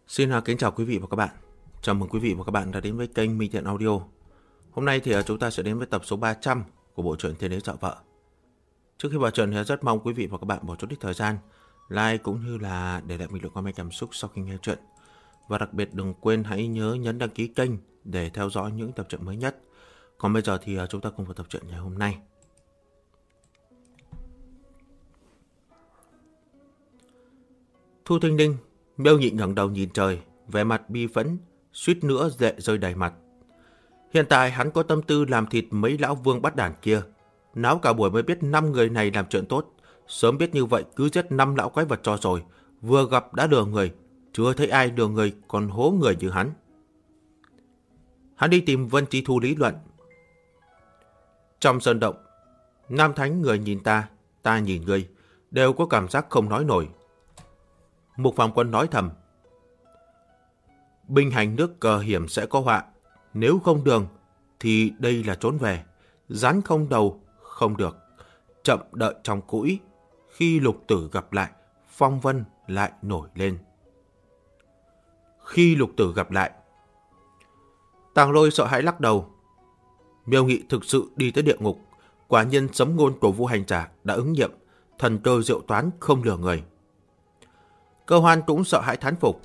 Xin kính chào quý vị và các bạn. Chào mừng quý vị và các bạn đã đến với kênh Minh Thiện Audio. Hôm nay thì chúng ta sẽ đến với tập số 300 của bộ truyện Thiên Đế Dọa Vợ. Trước khi vào truyện thì rất mong quý vị và các bạn bỏ chút ít thời gian like cũng như là để lại bình luận comment cảm xúc sau khi nghe truyện. Và đặc biệt đừng quên hãy nhớ nhấn đăng ký kênh để theo dõi những tập truyện mới nhất. Còn bây giờ thì chúng ta cùng vào tập truyện ngày hôm nay. Thu Thinh Ninh, Miêu Nhị ngẩng đầu nhìn trời, vẻ mặt bi phẫn, suýt nữa lệ rơi đầy mặt. Hiện tại hắn có tâm tư làm thịt mấy lão vương bắt đản kia. Náo cả buổi mới biết 5 người này làm chuyện tốt. Sớm biết như vậy cứ giết 5 lão quái vật cho rồi. Vừa gặp đã lừa người, chưa thấy ai lừa người còn hố người như hắn. Hắn đi tìm Vân Chi Thu lý luận. Trong sơn động, Nam Thánh người nhìn ta nhìn người, đều có cảm giác không nói nổi. Mục Phạm Quân nói thầm. Binh hành nước cờ hiểm sẽ có họa. Nếu không đường thì đây là trốn về. Rắn không đầu không được. Chậm đợi trong cũi. Khi lục tử gặp lại, phong vân lại nổi lên. Khi lục tử gặp lại. Tàng Lôi sợ hãi lắc đầu. Miêu Nghị thực sự đi tới địa ngục. Quả nhiên sấm ngôn của Vu Hành Giả đã ứng nghiệm. Thần cơ diệu toán không lừa người. Cơ Hoan cũng sợ hãi thán phục.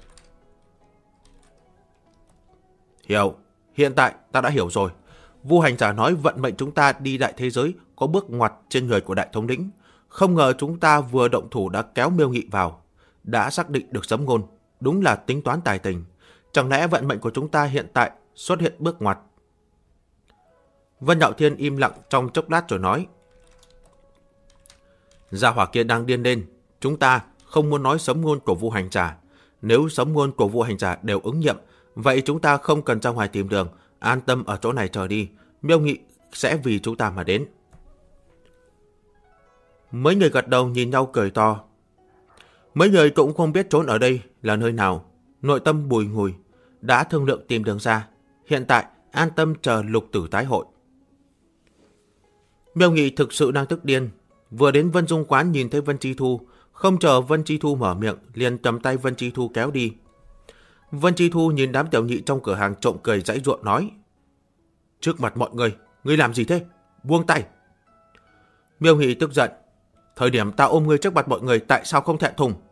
Hiểu, hiện tại ta đã hiểu rồi. Vu Hành Giả nói vận mệnh chúng ta đi đại thế giới có bước ngoặt trên người của đại thống lĩnh. Không ngờ chúng ta vừa động thủ đã kéo Miêu Nghị vào. Đã xác định được sấm ngôn, đúng là tính toán tài tình. Chẳng lẽ vận mệnh của chúng ta hiện tại xuất hiện bước ngoặt? Vân Nhạo Thiên im lặng trong chốc lát rồi nói. Gia hỏa kia đang điên lên. Chúng ta không muốn nói sấm ngôn của Vu Hành Giả. Nếu sấm ngôn của Vu Hành Giả đều ứng nghiệm, vậy chúng ta không cần ra ngoài tìm đường, an tâm ở chỗ này chờ đi. Miêu Nghị sẽ vì chúng ta mà đến. Mấy người gật đầu nhìn nhau cười to. Mấy người cũng không biết trốn ở đây là nơi nào. Nội tâm bùi ngùi, đã thương lượng tìm đường ra. Hiện tại an tâm chờ lục tử tái hội. Miêu Nghị thực sự đang tức điên. Vừa đến Vân Dung quán nhìn thấy Vân Chi Thu, không chờ Vân Chi Thu mở miệng, liền cầm tay Vân Chi Thu kéo đi. Vân Chi Thu nhìn đám tiểu nhị trong cửa hàng trộm cười giãy giụa nói. Trước mặt mọi người, ngươi làm gì thế? Buông tay. Miêu Nghị tức giận. Thời điểm ta ôm ngươi trước mặt mọi người, tại sao không thẹn thùng?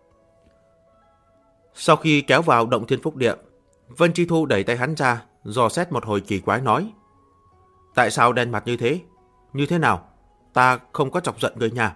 Sau khi kéo vào động Thiên Phúc Địa, Vân Chi Thu đẩy tay hắn ra, dò xét một hồi kỳ quái nói. Tại sao đen mặt như thế? Như thế nào? Ta không có chọc giận ngươi nha.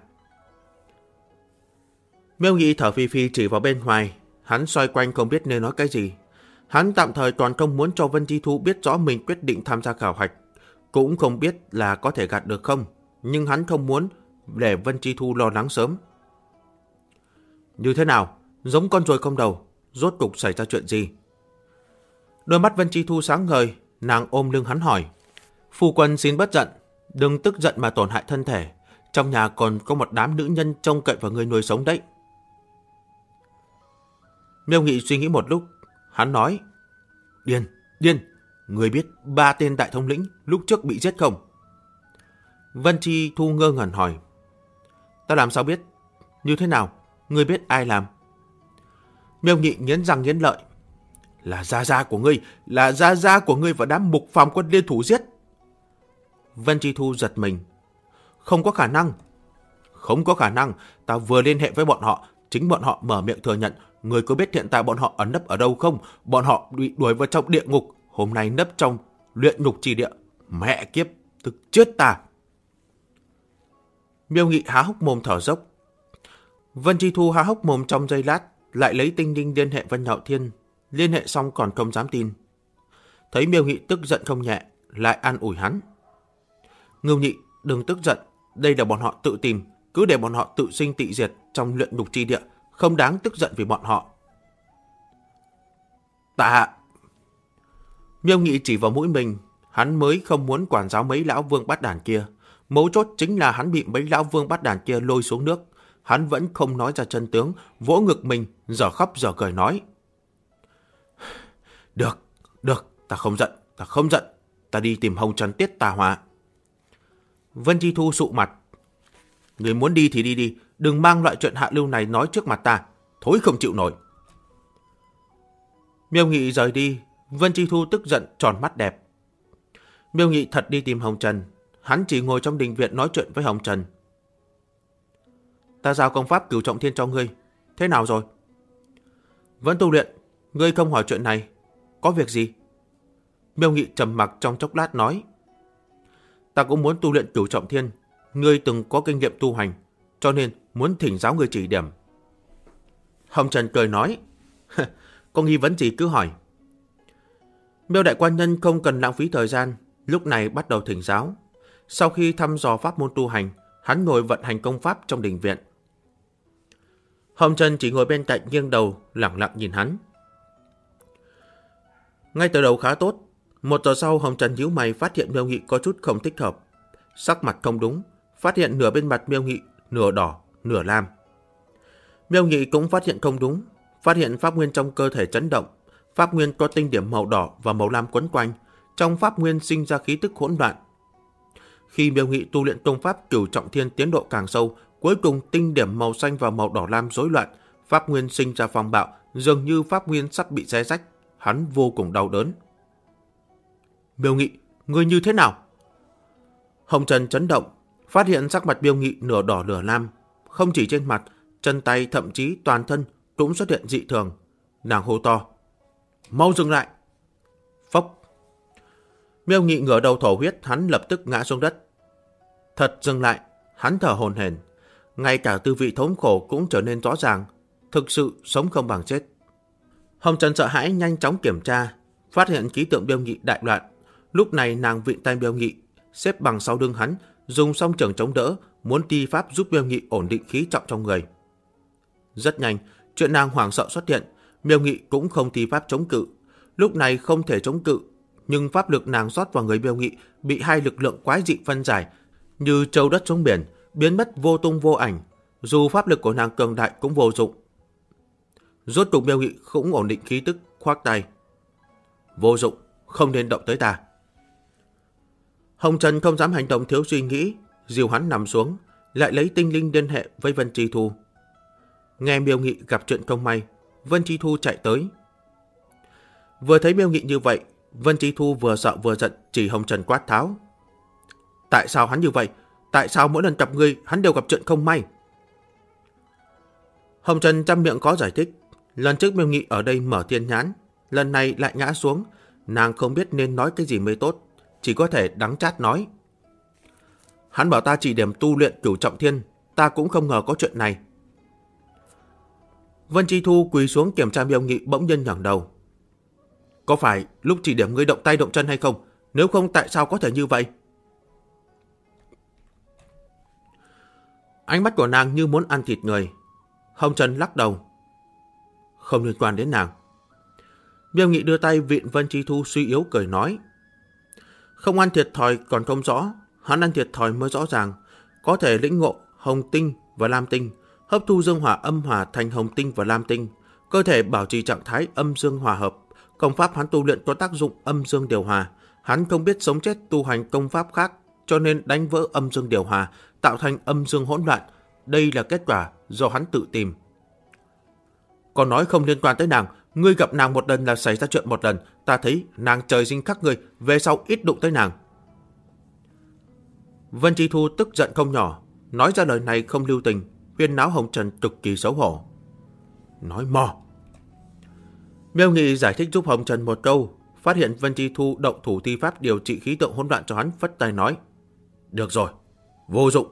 Miêu Nghị thở phì phì chỉ vào bên ngoài. Hắn xoay quanh không biết nên nói cái gì. Hắn tạm thời còn không muốn cho Vân Chi Thu biết rõ mình quyết định tham gia khảo hạch. Cũng không biết là có thể gạt được không. Nhưng hắn không muốn để Vân Chi Thu lo lắng sớm. Như thế nào? Giống con ruồi không đầu. Rốt cục xảy ra chuyện gì? Đôi mắt Vân Chi Thu sáng ngời. Nàng ôm lưng hắn hỏi. Phu quân xin bất giận. Đừng tức giận mà tổn hại thân thể. Trong nhà còn có một đám nữ nhân trông cậy vào người nuôi sống đấy. Miêu Nghị suy nghĩ một lúc. Hắn nói. Điên, người biết 3 tên đại thống lĩnh lúc trước bị giết không? Vân Chi Thu ngơ ngẩn hỏi. Ta làm sao biết? Như thế nào? Ngươi biết ai làm? Miêu Nghị nghiến răng nghiến lợi. Là gia gia của ngươi và đám Mục Phàm Quân liên thủ giết. Vân Chi Thu giật mình. Không có khả năng. Ta vừa liên hệ với bọn họ. Chính bọn họ mở miệng thừa nhận. Người có biết hiện tại bọn họ ẩn nấp ở đâu không? Bọn họ bị đuổi vào trong địa ngục. Hôm nay nấp trong luyện ngục trì địa. Mẹ kiếp, tức chết ta. Miêu Nghị há hốc mồm thở dốc. Vân Chi Thu há hốc mồm trong giây lát. Lại lấy tinh linh liên hệ Vân Nhạo Thiên. Liên hệ xong còn không dám tin. Thấy Miêu Nghị tức giận không nhẹ, lại an ủi hắn. Ngưu Nhị, đừng tức giận. Đây là bọn họ tự tìm. Cứ để bọn họ tự sinh tị diệt trong luyện ngục trì địa. Không đáng tức giận vì bọn họ. Tạ hạ. Miêu Nghị chỉ vào mũi mình. Hắn mới không muốn quản giáo mấy lão vương bắt đàn kia. Mấu chốt chính là hắn bị mấy lão vương bắt đàn kia lôi xuống nước. Hắn vẫn không nói ra chân tướng. Vỗ ngực mình, giờ khóc giờ cười nói. Được, ta không giận. Ta đi tìm Hồng Trần Tiết tà họa. Vân Chi Thu sụ mặt. Người muốn đi thì đi, đừng mang loại chuyện hạ lưu này nói trước mặt ta. Thối không chịu nổi. Miêu Nghị rời đi, Vân Chi Thu tức giận tròn mắt đẹp. Miêu Nghị thật đi tìm Hồng Trần, hắn chỉ ngồi trong đình viện nói chuyện với Hồng Trần. Ta giao công pháp Cửu Trọng Thiên cho ngươi, thế nào rồi? Vẫn tu luyện, ngươi không hỏi chuyện này, có việc gì? Miêu Nghị trầm mặc trong chốc lát nói. Ta cũng muốn tu luyện Cửu Trọng Thiên, ngươi từng có kinh nghiệm tu hành, cho nên muốn thỉnh giáo ngươi chỉ điểm. Hồng Trần cười nói, có nghi vấn gì cứ hỏi. Miêu đại quan nhân không cần lãng phí thời gian, lúc này bắt đầu thỉnh giáo. Sau khi thăm dò pháp môn tu hành, hắn ngồi vận hành công pháp trong đình viện. Hồng Trần chỉ ngồi bên cạnh nghiêng đầu, lặng lặng nhìn hắn. Ngay từ đầu khá tốt. 1 giờ sau, Hồng Trần nhíu mày phát hiện Miêu Nghị có chút không thích hợp. Sắc mặt không đúng, phát hiện nửa bên mặt Miêu Nghị nửa đỏ, nửa lam. Miêu Nghị cũng phát hiện không đúng, phát hiện pháp nguyên trong cơ thể chấn động. Pháp nguyên có tinh điểm màu đỏ và màu lam quấn quanh, trong pháp nguyên sinh ra khí tức hỗn loạn. Khi Miêu Nghị tu luyện công pháp Cửu Trọng Thiên tiến độ càng sâu, cuối cùng tinh điểm màu xanh và màu đỏ lam rối loạn, pháp nguyên sinh ra phong bạo, dường như pháp nguyên sắp bị xé rách, hắn vô cùng đau đớn. Miêu Nghị, ngươi như thế nào? Hồng Trần chấn động, phát hiện sắc mặt Miêu Nghị nửa đỏ nửa lam, không chỉ trên mặt, chân tay thậm chí toàn thân cũng xuất hiện dị thường. Nàng hô to, mau dừng lại! Phốc! Miêu Nghị ngửa đầu thổ huyết, hắn lập tức ngã xuống đất. Thật dừng lại, hắn thở hổn hển, ngay cả tư vị thống khổ cũng trở nên rõ ràng, thực sự sống không bằng chết. Hồng Trần sợ hãi nhanh chóng kiểm tra, phát hiện khí tượng Miêu Nghị đại loạn. Lúc này nàng vịn tay Miêu Nghị, xếp bằng sau lưng hắn, dùng song trường chống đỡ, muốn thi pháp giúp Miêu Nghị ổn định khí trọng trong người. Rất nhanh, chuyện nàng hoảng sợ xuất hiện, Miêu Nghị cũng không thi pháp chống cự. Lúc này không thể chống cự, nhưng pháp lực nàng rót vào người Miêu Nghị bị hai lực lượng quái dị phân giải, như trâu đất xuống biển, biến mất vô tung vô ảnh. Dù pháp lực của nàng cường đại cũng vô dụng. Rốt cục Miêu Nghị cũng ổn định khí tức, khoác tay. Vô dụng, không nên động tới ta. Hồng Trần không dám hành động thiếu suy nghĩ, dìu hắn nằm xuống, lại lấy tinh linh liên hệ với Vân Chi Thu. Nghe Miêu Nghị gặp chuyện không may, Vân Chi Thu chạy tới. Vừa thấy Miêu Nghị như vậy, Vân Chi Thu vừa sợ vừa giận chỉ Hồng Trần quát tháo. Tại sao hắn như vậy? Tại sao mỗi lần gặp ngươi hắn đều gặp chuyện không may? Hồng Trần trăm miệng có giải thích. Lần trước Miêu Nghị ở đây mở thiên nhãn, lần này lại ngã xuống. Nàng không biết nên nói cái gì mới tốt, chỉ có thể đắng chát nói. Hắn bảo ta chỉ điểm tu luyện Cửu Trọng Thiên, ta cũng không ngờ có chuyện này. Vân Chi Thu quỳ xuống kiểm tra Miêu Nghị, bỗng nhiên ngẩng đầu. Có phải lúc chỉ điểm ngươi động tay động chân hay không? Nếu không tại sao có thể như vậy? Ánh mắt của nàng như muốn ăn thịt người. Hồng Trần lắc đầu. Không liên quan đến nàng. Miêu Nghị đưa tay vịn Vân Chi Thu suy yếu cười nói. Không ăn thiệt thòi còn không rõ, hắn ăn thiệt thòi mới rõ ràng. Có thể lĩnh ngộ hồng tinh và lam tinh, hấp thu dương hỏa âm hỏa thành hồng tinh và lam tinh, cơ thể bảo trì trạng thái âm dương hòa hợp. Công pháp hắn tu luyện có tác dụng âm dương điều hòa. Hắn không biết sống chết tu hành công pháp khác, cho nên đánh vỡ âm dương điều hòa, tạo thành âm dương hỗn loạn. Đây là kết quả do hắn tự tìm. Còn nói không liên quan tới nàng, ngươi gặp nàng một lần là xảy ra chuyện một lần, ta thấy nàng trời sinh khắc ngươi, về sau ít đụng tới nàng. Vân Chi Thu tức giận không nhỏ, nói ra lời này không lưu tình, huyên náo Hồng Trần cực kỳ xấu hổ. Nói mò. Miêu Nghị giải thích giúp Hồng Trần một câu, phát hiện Vân Chi Thu động thủ thi pháp điều trị khí tượng hỗn loạn cho hắn, phất tay nói. Được rồi, vô dụng.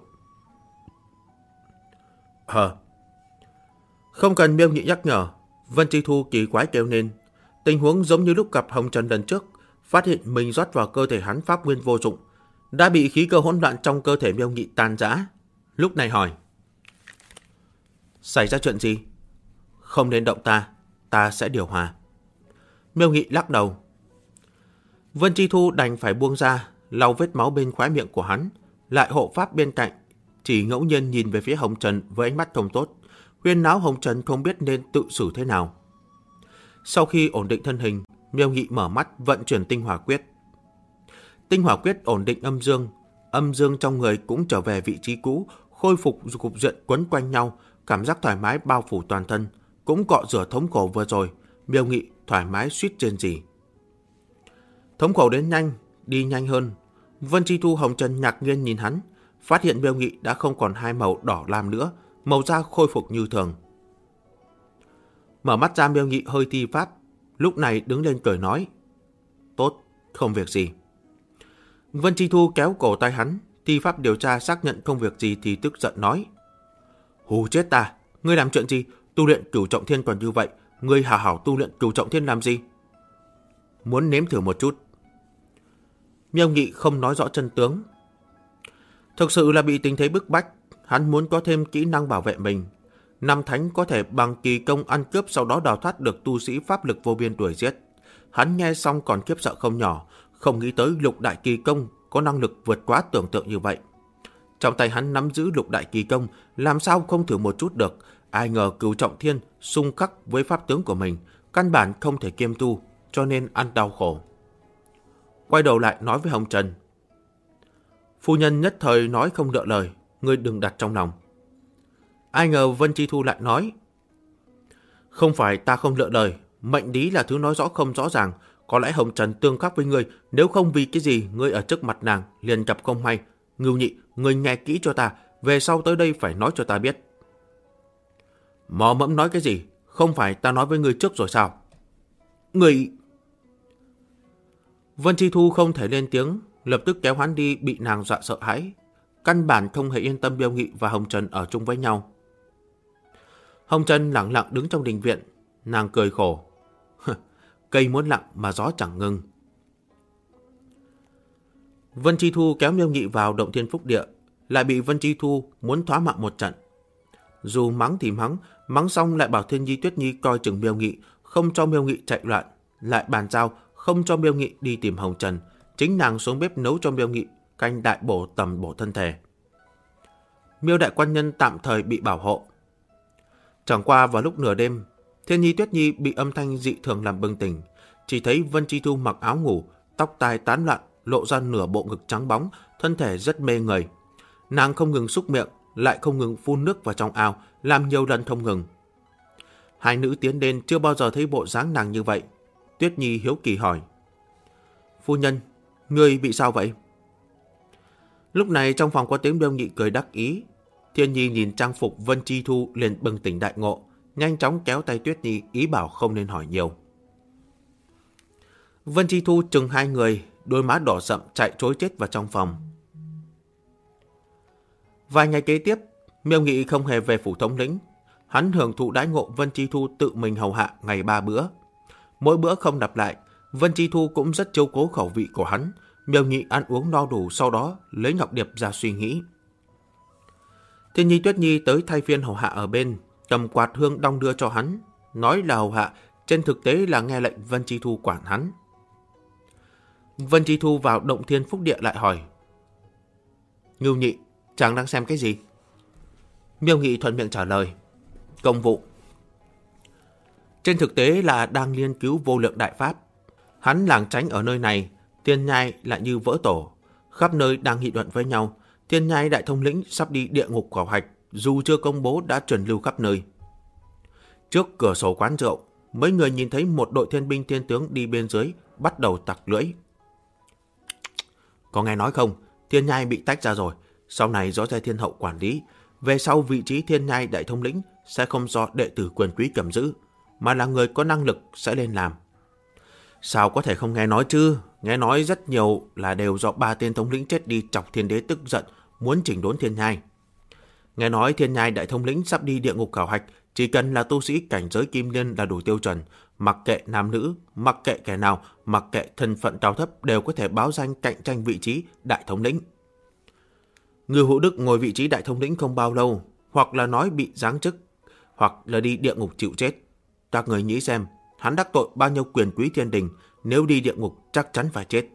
Không cần Miêu Nghị nhắc nhở, Vân Chi Thu kỳ quái kêu lên. Tình huống giống như lúc gặp Hồng Trần lần trước, phát hiện mình rót vào cơ thể hắn pháp nguyên vô dụng, đã bị khí cơ hỗn loạn trong cơ thể Miêu Nghị tan rã. Lúc này hỏi. Xảy ra chuyện gì? Không nên động ta, ta sẽ điều hòa. Miêu Nghị lắc đầu. Vân Chi Thu đành phải buông ra, lau vết máu bên khóe miệng của hắn, lại hộ pháp bên cạnh, chỉ ngẫu nhiên nhìn về phía Hồng Trần với ánh mắt không tốt, huyên náo Hồng Trần không biết nên tự xử thế nào. Sau khi ổn định thân hình, Miêu Nghị mở mắt vận chuyển tinh hỏa quyết. Tinh hỏa quyết ổn định âm dương trong người cũng trở về vị trí cũ, khôi phục cục diện quấn quanh nhau, cảm giác thoải mái bao phủ toàn thân, cũng cọ rửa thống khổ vừa rồi. Miêu Nghị thoải mái suýt trên gì. Thống khổ đến nhanh, đi nhanh hơn. Vân Chi Thu hồng trần ngạc nhiên nhìn hắn, phát hiện Miêu Nghị đã không còn hai màu đỏ lam nữa, màu da khôi phục như thường. Mở mắt ra, Miêu Nghị hơi thi pháp, lúc này đứng lên cười nói, tốt, không việc gì. Vân Chi Thu kéo cổ tay hắn, thi pháp điều tra xác nhận không việc gì thì tức giận nói, hù chết ta, ngươi làm chuyện gì, tu luyện Cửu Trọng Thiên còn như vậy, ngươi hảo hảo tu luyện Cửu Trọng Thiên làm gì? Muốn nếm thử một chút. Miêu Nghị không nói rõ chân tướng. Thực sự là bị tình thế bức bách, hắn muốn có thêm kỹ năng bảo vệ mình. Năm Thánh có thể bằng kỳ công ăn cướp sau đó đào thoát được tu sĩ pháp lực vô biên đuổi giết. Hắn nghe xong còn khiếp sợ không nhỏ, không nghĩ tới lục đại kỳ công có năng lực vượt quá tưởng tượng như vậy. Trong tay hắn nắm giữ lục đại kỳ công, làm sao không thử một chút được. Ai ngờ Cửu Trọng Thiên xung khắc với pháp tướng của mình, căn bản không thể kiêm tu, cho nên ăn đau khổ. Quay đầu lại nói với Hồng Trần, phu nhân nhất thời nói không lựa lời, ngươi đừng đặt trong lòng. Ai ngờ Vân Chi Thu lại nói, không phải ta không lựa lời, mệnh lý là thứ nói rõ không rõ ràng. Có lẽ Hồng Trần tương khắc với ngươi, nếu không vì cái gì ngươi ở trước mặt nàng liền gặp không may. Ngưu Nhị, ngươi nghe kỹ cho ta, về sau tới đây phải nói cho ta biết. Mò mẫm nói cái gì, không phải ta nói với ngươi trước rồi sao? Ngươi... Vân Chi Thu không thể lên tiếng, lập tức kéo hắn đi, bị nàng dọa sợ hãi. Căn bản không hề yên tâm Miêu Nghị và Hồng Trần ở chung với nhau. Hồng Trần lặng lặng đứng trong đình viện, nàng cười khổ. Cây muốn lặng mà gió chẳng ngừng. Vân Chi Thu kéo Miêu Nghị vào động thiên phúc địa, lại bị Vân Chi Thu muốn thoá mạng một trận. Dù mắng thì mắng xong lại bảo Thiên Nhi Tuyết Nhi coi chừng Miêu Nghị, không cho Miêu Nghị chạy loạn, lại bàn giao không cho Miêu Nghị đi tìm Hồng Trần, chính nàng xuống bếp nấu cho Miêu Nghị canh đại bổ tầm bổ thân thể. Miêu đại quan nhân tạm thời bị bảo hộ. Chẳng qua vào lúc nửa đêm, Thiên Nhi Tuyết Nhi bị âm thanh dị thường làm bừng tỉnh, chỉ thấy Vân Chi Thu mặc áo ngủ, tóc tai tán loạn, lộ ra nửa bộ ngực trắng bóng, thân thể rất mê người. Nàng không ngừng xúc miệng, lại không ngừng phun nước vào trong ao, làm nhiều lần không ngừng. Hai nữ tiến đến chưa bao giờ thấy bộ dáng nàng như vậy. Tuyết Nhi hiếu kỳ hỏi, phu nhân, ngươi bị sao vậy? Lúc này trong phòng có tiếng Miêu Nghị cười đắc ý. Thiên Nhi nhìn trang phục Vân Chi Thu liền bừng tỉnh đại ngộ, nhanh chóng kéo tay Tuyết Nhi ý bảo không nên hỏi nhiều. Vân Chi Thu chừng hai người, đôi má đỏ sậm chạy trối chết vào trong phòng. Vài ngày kế tiếp, Miêu Nghị không hề về phủ thống lĩnh. Hắn hưởng thụ đãi ngộ Vân Chi Thu tự mình hầu hạ ngày 3 bữa. Mỗi bữa không lặp lại, Vân Chi Thu cũng rất chiếu cố khẩu vị của hắn. Miêu Nghị ăn uống no đủ, sau đó lấy ngọc điệp ra suy nghĩ. Thiên Nhi Tuyết Nhi tới thay phiên hầu hạ ở bên, cầm quạt hương đong đưa cho hắn, nói là hầu hạ, trên thực tế là nghe lệnh Vân Chi Thu quản hắn. Vân Chi Thu vào động thiên phúc địa lại hỏi, Ngưu Nhị, chàng đang xem cái gì? Miêu Nghị thuận miệng trả lời, công vụ. Trên thực tế là đang nghiên cứu vô lượng đại pháp. Hắn lảng tránh ở nơi này, Tiên Nhai lại như vỡ tổ, khắp nơi đang nghị luận với nhau. Tiên Nhai đại thông lĩnh sắp đi địa ngục khảo hạch, dù chưa công bố đã truyền lưu khắp nơi. Trước cửa sổ quán rượu, mấy người nhìn thấy một đội thiên binh thiên tướng đi bên dưới, bắt đầu tặc lưỡi. Có nghe nói không, Tiên Nhai bị tách ra rồi, sau này do Giai Thiên Hậu quản lý, về sau vị trí Thiên Nhai đại thông lĩnh sẽ không do đệ tử quyền quý cầm giữ, mà là người có năng lực sẽ lên làm. Sao có thể không nghe nói chứ? Nghe nói rất nhiều là đều do 3 tên thống lĩnh chết đi chọc Thiên Đế tức giận, muốn chỉnh đốn Thiên Nhai. Nghe nói Thiên Nhai đại thông lĩnh sắp đi địa ngục khảo hạch, chỉ cần là tu sĩ cảnh giới kim liên là đủ tiêu chuẩn, mặc kệ nam nữ, mặc kệ kẻ nào, mặc kệ thân phận cao thấp đều có thể báo danh cạnh tranh vị trí đại thống lĩnh. Ngưu Hữu Đức ngồi vị trí đại thông lĩnh không bao lâu, hoặc là nói bị giáng chức, hoặc là đi địa ngục chịu chết. Các người nghĩ xem, hắn đắc tội bao nhiêu quyền quý thiên đình, nếu đi địa ngục chắc chắn phải chết.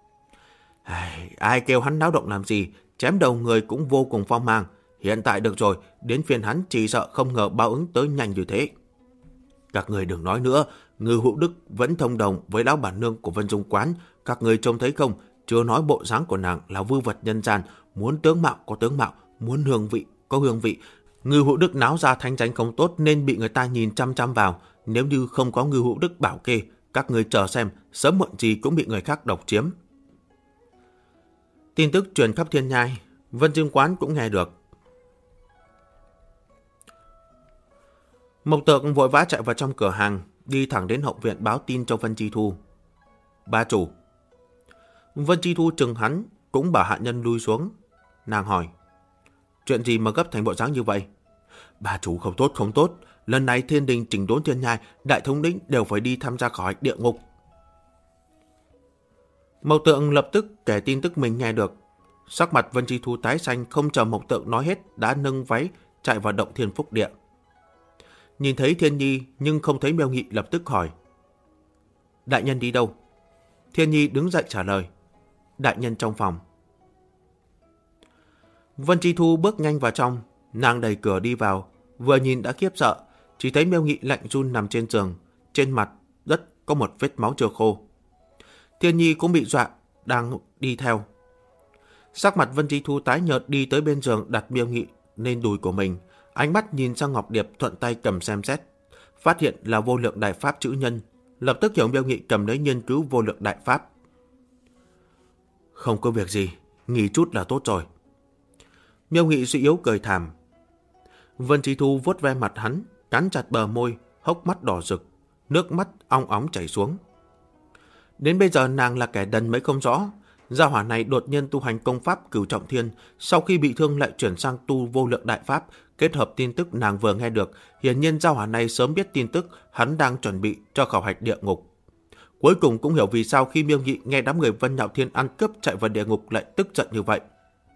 Ai kêu hắn náo động làm gì, chém đầu người cũng vô cùng phong mang. Hiện tại được rồi, đến phiên hắn chỉ sợ không ngờ báo ứng tới nhanh như thế. Các người đừng nói nữa, Ngưu Hữu Đức vẫn thông đồng với lão bản nương của Vân Dung Quán. Các người trông thấy không, chưa nói bộ dáng của nàng là vư vật nhân gian, muốn tướng mạo có tướng mạo, muốn hương vị có hương vị. Ngưu Hữu Đức náo ra thanh danh không tốt nên bị người ta nhìn chăm chăm vào, Nếu như không có Ngưu Hữu Đức bảo kê, các ngươi chờ xem, sớm muộn gì cũng bị người khác độc chiếm. Tin tức truyền khắp Thiên Nhai, Vân Dương Quán cũng nghe được. Mộc Tượng vội vã chạy vào trong cửa hàng, đi thẳng đến hậu viện báo tin cho Vân Chi Thu. Ba chủ. Vân Chi Thu chừng hắn, cũng bảo hạ nhân lui xuống. Nàng hỏi, chuyện gì mà gấp thành bộ dáng như vậy? Ba chủ, không tốt. Lần này Thiên Đình chỉnh đốn Thiên Nhai, đại thống lĩnh đều phải đi tham gia khảo hạch địa ngục. Mộc Tượng lập tức kể tin tức mình nghe được. Sắc mặt Vân Chi Thu tái xanh, không chờ Mộc Tượng nói hết đã nâng váy chạy vào động Thiên Phúc Địa. Nhìn thấy Thiên Nhi nhưng không thấy Miêu Nghị, lập tức hỏi, đại nhân đi đâu? Thiên Nhi đứng dậy trả lời, đại nhân trong phòng. Vân Chi Thu bước nhanh vào trong, nàng đẩy cửa đi vào, vừa nhìn đã khiếp sợ, chỉ thấy Miêu Nghị lạnh run nằm trên giường, trên mặt đất có một vết máu chưa khô. Thiên Nhi cũng bị dọa, đang đi theo. Sắc mặt Vân Chi Thu tái nhợt đi tới bên giường, đặt Miêu Nghị lên đùi của mình, ánh mắt nhìn sang Ngọc Điệp, thuận tay cầm xem xét, phát hiện là vô lượng đại pháp chữ nhân, lập tức hiểu Miêu Nghị cầm lấy nghiên cứu vô lượng đại pháp. Không có việc gì, nghỉ chút là tốt rồi. Miêu Nghị suy yếu cười thảm. Vân Chi Thu vuốt ve mặt hắn, cắn chặt bờ môi, hốc mắt đỏ rực, nước mắt ong óng chảy xuống. Đến bây giờ nàng là kẻ đần mới không rõ, gia hỏa này đột nhiên tu hành công pháp Cửu Trọng Thiên, sau khi bị thương lại chuyển sang tu vô lượng đại pháp, kết hợp tin tức nàng vừa nghe được, hiển nhiên gia hỏa này sớm biết tin tức hắn đang chuẩn bị cho khảo hạch địa ngục. Cuối cùng cũng hiểu vì sao khi Miêu Nghị nghe đám người Vân Nhạo Thiên ăn cướp chạy vào địa ngục lại tức giận như vậy.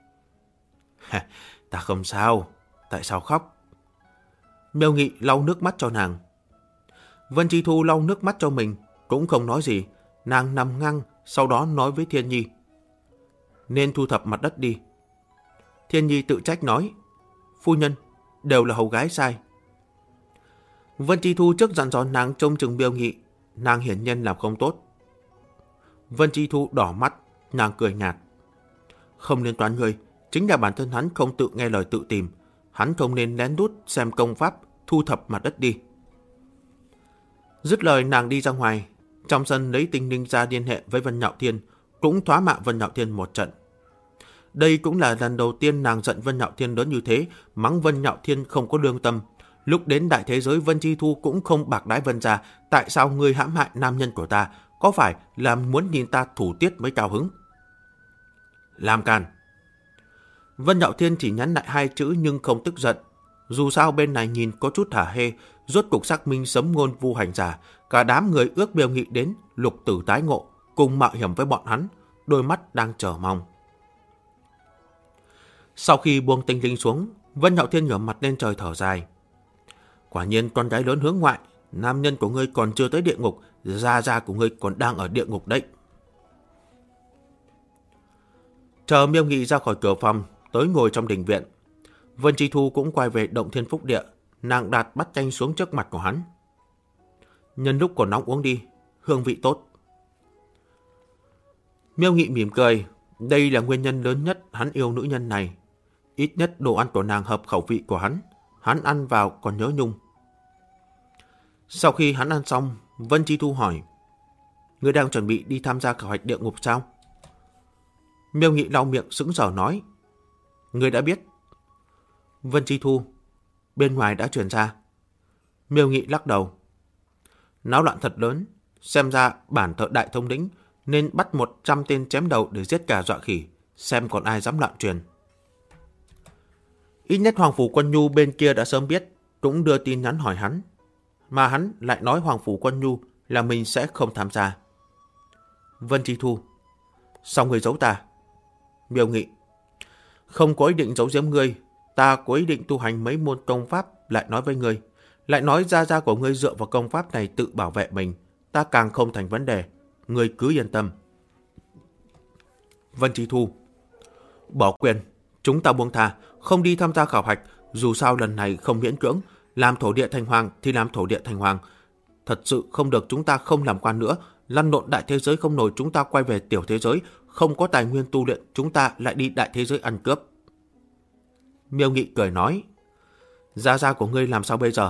Ta không sao, tại sao khóc? Miêu Nghị lau nước mắt cho nàng. Vân Chi Thu lau nước mắt cho mình, cũng không nói gì. Nàng nằm ngang, sau đó nói với Thiên Nhi, nên thu thập mặt đất đi. Thiên Nhi tự trách nói, phu nhân, đều là hầu gái sai. Vân Chi Thu trước dặn dò nàng trông chừng Miêu Nghị, nàng hiển nhiên làm không tốt. Vân Chi Thu đỏ mắt, nàng cười nhạt. Không liên toán người, chính là bản thân hắn không tự nghe lời tự tìm. Hắn không nên lén lút xem công pháp, thu thập mặt đất đi. Dứt lời nàng đi ra ngoài, trong sân lấy Tinh Linh ra liên hệ với Vân Nhạo Thiên, cũng thoá mạ Vân Nhạo Thiên một trận. Đây cũng là lần đầu tiên nàng giận Vân Nhạo Thiên lớn như thế, mắng Vân Nhạo Thiên không có lương tâm. Lúc đến đại thế giới Vân Chi Thu cũng không bạc đái Vân gia, tại sao ngươi hãm hại nam nhân của ta, có phải là muốn nhìn ta thủ tiết mới cao hứng? Làm càn. Vân Nhạo Thiên chỉ nhắn lại hai chữ nhưng không tức giận. Dù sao bên này nhìn có chút hả hê, rốt cục xác minh sấm ngôn vu hành giả, cả đám người ước Miêu Nghị đến lục tử tái ngộ, cùng mạo hiểm với bọn hắn, đôi mắt đang chờ mong. Sau khi buông Tinh Linh xuống, Vân Nhạo Thiên ngửa mặt lên trời thở dài. Quả nhiên con gái lớn hướng ngoại, nam nhân của ngươi còn chưa tới địa ngục, gia của ngươi còn đang ở địa ngục đấy. Chờ Miêu Nghị ra khỏi cửa phòng, tới ngồi trong đình viện. Vân Chi Thu cũng quay về động Thiên Phúc Địa, nàng đặt bát chanh xuống trước mặt của hắn. Nhân lúc còn nóng uống đi, hương vị tốt. Miêu Nghị mỉm cười, đây là nguyên nhân lớn nhất hắn yêu nữ nhân này. Ít nhất đồ ăn của nàng hợp khẩu vị của hắn ăn vào còn nhớ nhung. Sau khi hắn ăn xong, Vân Chi Thu hỏi, ngươi đang chuẩn bị đi tham gia khảo hạch địa ngục sao? Miêu Nghị lau miệng sững sờ nói, ngươi đã biết. Vân Chi Thu, bên ngoài đã truyền ra. Miêu Nghị lắc đầu, náo loạn thật lớn, xem ra bản thợ đại thống lĩnh nên bắt 100 tên chém đầu để giết cả dọa khỉ, xem còn ai dám loạn truyền. Ít nhất Hoàng Phủ Quân Nhu bên kia đã sớm biết, cũng đưa tin nhắn hỏi hắn, mà hắn lại nói Hoàng Phủ Quân Nhu là mình sẽ không tham gia. Vân Chi Thu, sao người giấu ta? Miêu Nghị, không có ý định giấu giếm ngươi, ta có ý định tu hành mấy môn công pháp, lại nói với ngươi, lại nói gia của ngươi dựa vào công pháp này tự bảo vệ mình, ta càng không thành vấn đề, ngươi cứ yên tâm. Vân Chi Thu, bỏ quyền, chúng ta buông tha, không đi tham gia khảo hạch, dù sao lần này không miễn cưỡng, làm thổ địa thành hoàng thì làm thổ địa thành hoàng. Thật sự không được chúng ta không làm quan nữa, lăn lộn đại thế giới không nổi chúng ta quay về tiểu thế giới, không có tài nguyên tu luyện chúng ta lại đi đại thế giới ăn cướp. Miêu Nghị cười nói, gia của ngươi làm sao bây giờ?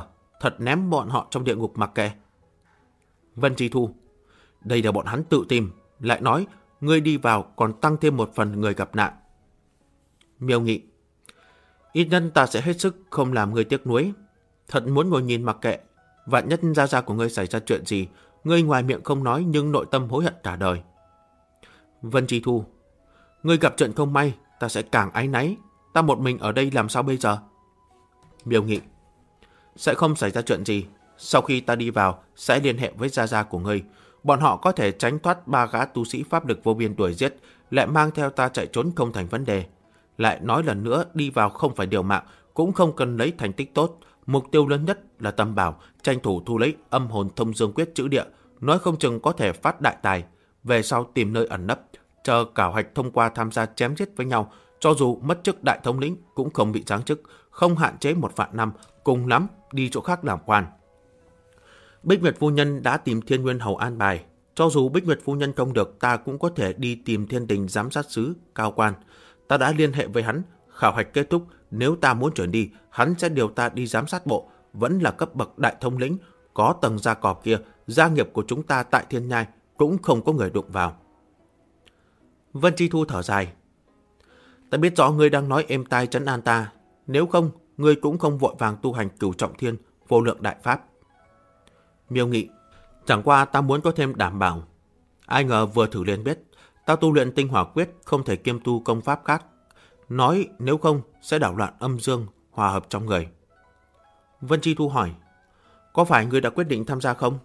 thật ném bọn họ trong địa ngục mặc kệ. Vân Chi Thu, đây là bọn hắn tự tìm, lại nói ngươi đi vào còn tăng thêm một phần người gặp nạn. Miêu Nghị, ít nhất ta sẽ hết sức không làm ngươi tiếc nuối. Thật muốn ngồi nhìn mặc kệ, vạn nhất gia gia của ngươi xảy ra chuyện gì, ngươi ngoài miệng không nói nhưng nội tâm hối hận cả đời. Vân Chi Thu, ngươi gặp chuyện không may, ta sẽ càng áy náy. Ta một mình ở đây làm sao bây giờ? Miêu Nghị, sẽ không xảy ra chuyện gì. Sau khi ta đi vào, sẽ liên hệ với gia gia của ngươi. Bọn họ có thể tránh thoát 3 gã tu sĩ pháp lực vô biên đuổi giết, lại mang theo ta chạy trốn không thành vấn đề. Lại nói lần nữa, đi vào không phải điều mạng, cũng không cần lấy thành tích tốt. Mục tiêu lớn nhất là tâm bảo, tranh thủ thu lấy âm hồn thông dương quyết chữ địa, nói không chừng có thể phát đại tài. Về sau tìm nơi ẩn nấp, chờ khảo hạch thông qua tham gia chém giết với nhau, cho dù mất chức đại thống lĩnh cũng không bị giáng chức, không hạn chế 1 vạn năm, cùng lắm đi chỗ khác làm quan. Bích Nguyệt phu nhân đã tìm Thiên Nguyên hầu an bài, cho dù Bích Nguyệt phu nhân không được, ta cũng có thể đi tìm Thiên Đình giám sát sứ cao quan. Ta đã liên hệ với hắn, khảo hạch kết thúc, nếu ta muốn chuyển đi, hắn sẽ điều ta đi giám sát bộ, vẫn là cấp bậc đại thống lĩnh, có tầng gia cọp kia, gia nghiệp của chúng ta tại Thiên Nhai cũng không có người đụng vào. Vân Chi Thu thở dài, ta biết rõ ngươi đang nói êm tai trấn an ta, nếu không, ngươi cũng không vội vàng tu hành Cửu Trọng Thiên, Vô Lượng Đại Pháp. Miêu Nghị, chẳng qua ta muốn có thêm đảm bảo. Ai ngờ vừa thử liền biết, ta tu luyện tinh hỏa quyết không thể kiêm tu công pháp khác. Nói nếu không sẽ đảo loạn âm dương, hòa hợp trong người. Vân Chi Thu hỏi, có phải ngươi đã quyết định tham gia không?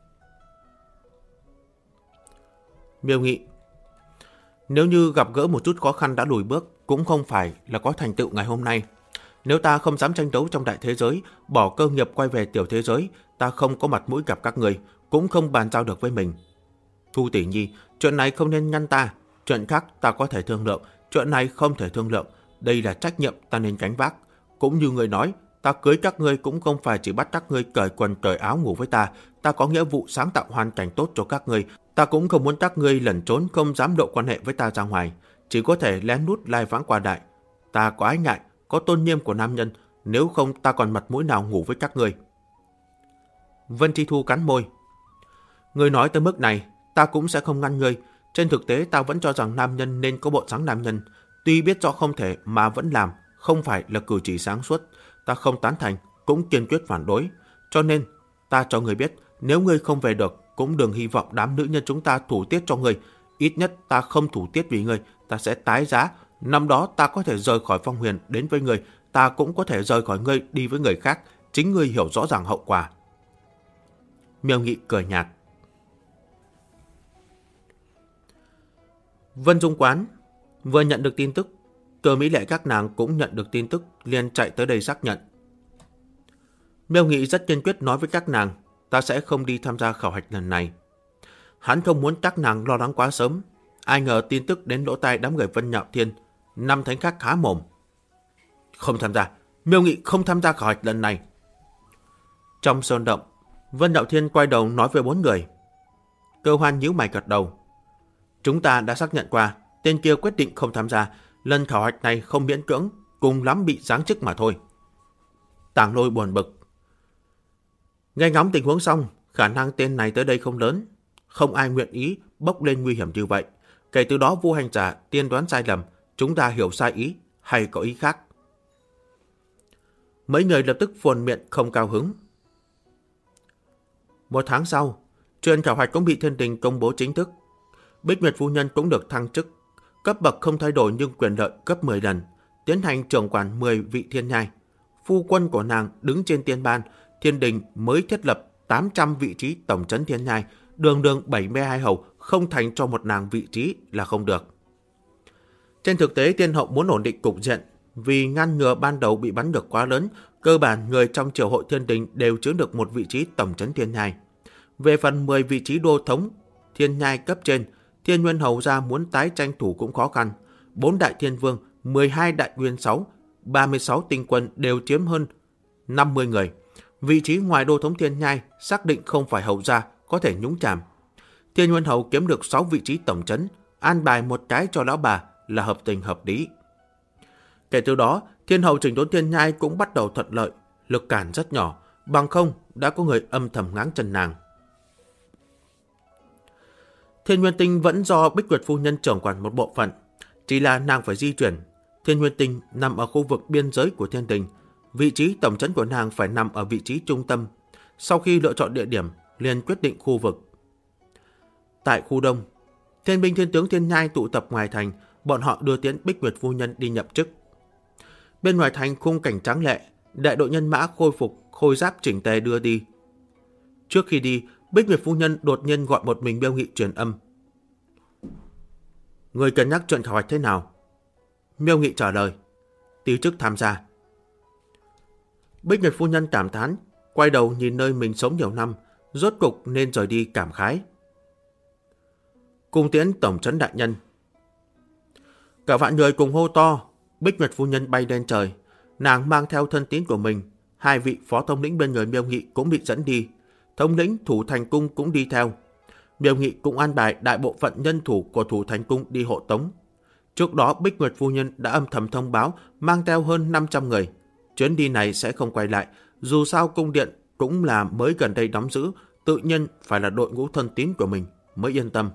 Miêu Nghị, nếu như gặp gỡ một chút khó khăn đã lùi bước, cũng không phải là có thành tựu ngày hôm nay. Nếu ta không dám tranh đấu trong đại thế giới, bỏ cơ nghiệp quay về tiểu thế giới, ta không có mặt mũi gặp các người, cũng không bàn giao được với mình. Thu tỷ nhi, chuyện này không nên ngăn ta, chuyện khác ta có thể thương lượng, chuyện này không thể thương lượng, đây là trách nhiệm ta nên gánh vác. Cũng như người nói, ta cưới các ngươi cũng không phải chỉ bắt các ngươi cởi quần cởi áo ngủ với ta có nghĩa vụ sáng tạo hoàn cảnh tốt cho các ngươi, ta cũng không muốn các ngươi lẩn trốn không dám độ quan hệ với ta ra ngoài, chỉ có thể lén lút lai vãng qua đại. Ta có ái ngại, có tôn nghiêm của nam nhân, nếu không ta còn mặt mũi nào ngủ với các ngươi. Vân Chi Thu cắn môi, ngươi nói tới mức này, ta cũng sẽ không ngăn ngươi. Trên thực tế ta vẫn cho rằng nam nhân nên có bộ dáng nam nhân, tuy biết rõ không thể mà vẫn làm, không phải là cử chỉ sáng suốt. Ta không tán thành, cũng kiên quyết phản đối. Cho nên, ta cho ngươi biết, nếu ngươi không về được, cũng đừng hy vọng đám nữ nhân chúng ta thủ tiết cho ngươi. Ít nhất ta không thủ tiết vì ngươi, ta sẽ tái giá. Năm đó ta có thể rời khỏi Phong Huyền đến với ngươi, ta cũng có thể rời khỏi ngươi đi với người khác. Chính ngươi hiểu rõ ràng hậu quả. Miêu Nghị cười nhạt. Vân Dung Quán vừa nhận được tin tức, Cơ Mỹ Lệ các nàng cũng nhận được tin tức, liền chạy tới đây xác nhận. Miêu Nghị rất kiên quyết nói với các nàng, ta sẽ không đi tham gia khảo hạch lần này. Hắn không muốn các nàng lo lắng quá sớm. Ai ngờ tin tức đến lỗ tai đám người Vân Nhạo Thiên, 5 thánh khác há mồm. Không tham gia, Miêu Nghị không tham gia khảo hạch lần này. Trong sơn động, Vân Nhạo Thiên quay đầu nói với 4 người. Cơ Hoan nhíu mày gật đầu. Chúng ta đã xác nhận qua, tên kia quyết định không tham gia, lần khảo hạch này không miễn cưỡng, cùng lắm bị giáng chức mà thôi. Tàng Lôi buồn bực. Nghe ngóng tình huống xong, khả năng tên này tới đây không lớn, không ai nguyện ý bốc lên nguy hiểm như vậy. Kể từ đó Vu Hành Giả tiên đoán sai lầm, chúng ta hiểu sai ý hay có ý khác. Mấy người lập tức phồn miệng không cao hứng. 1 tháng sau, chuyện khảo hạch cũng bị Thiên Đình công bố chính thức. Bích Nguyệt phu nhân cũng được thăng chức, cấp bậc không thay đổi nhưng quyền lợi gấp 10 lần, tiến hành trưởng quản 10 vị thiên nhai. Phu quân của nàng đứng trên tiên ban, Thiên Đình mới thiết lập 800 vị trí tổng trấn thiên nhai, đường đường 72 hầu, không thành cho một nàng vị trí là không được. Trên thực tế, Thiên Hậu muốn ổn định cục diện, vì ngăn ngừa ban đầu bị bắn được quá lớn, cơ bản người trong triều hội Thiên Đình đều chiếm được một vị trí tổng trấn thiên nhai. Về phần 10 vị trí đô thống thiên nhai cấp trên, Thiên Nguyên hầu gia muốn tái tranh thủ cũng khó khăn. 4 đại thiên vương, 12 đại nguyên 6, 36 tinh quân đều chiếm hơn 50 người. Vị trí ngoài đô thống thiên nhai xác định không phải hầu gia có thể nhúng chàm. Thiên Nguyên hầu kiếm được 6 vị trí tổng trấn, an bài một cái cho lão bà là hợp tình hợp lý. Kể từ đó, Thiên hậu chỉnh đốn thiên nhai cũng bắt đầu thuận lợi, lực cản rất nhỏ. bằng không đã có người âm thầm ngáng chân nàng. Thiên Nguyên Tinh vẫn do Bích Nguyệt phu nhân trưởng quản một bộ phận, chỉ là nàng phải di chuyển. Thiên Nguyên Tinh nằm ở khu vực biên giới của thiên đình, vị trí tổng trấn của nàng phải nằm ở vị trí trung tâm. Sau khi lựa chọn địa điểm, liền quyết định khu vực. Tại khu đông, thiên binh thiên tướng Thiên Nhai tụ tập ngoài thành, bọn họ đưa tiễn Bích Nguyệt phu nhân đi nhậm chức. Bên ngoài thành khung cảnh tráng lệ, đại đội nhân mã khôi phục khôi giáp chỉnh tề đưa đi. Trước khi đi, Bích Nguyệt phu nhân đột nhiên gọi một mình Miêu Nghị truyền âm. Người cân nhắc chuyện khảo hạch thế nào? Miêu Nghị trả lời, từ chức tham gia. Bích Nguyệt phu nhân cảm thán, quay đầu nhìn nơi mình sống nhiều năm, rốt cục nên rời đi cảm khái. Cung tiễn tổng trấn đại nhân. Cả vạn người cùng hô to, Bích Nguyệt phu nhân bay lên trời, nàng mang theo thân tín của mình, hai vị phó thống lĩnh bên người Miêu Nghị cũng bị dẫn đi, thống lĩnh Thủ Thành Cung cũng đi theo. Miêu Nghị cũng an bài đại bộ phận nhân thủ của Thủ Thành Cung đi hộ tống. Trước đó Bích Nguyệt phu nhân đã âm thầm thông báo mang theo hơn 500 người. Chuyến đi này sẽ không quay lại, dù sao cung điện cũng là mới gần đây đóng giữ, tự nhiên phải là đội ngũ thân tín của mình mới yên tâm.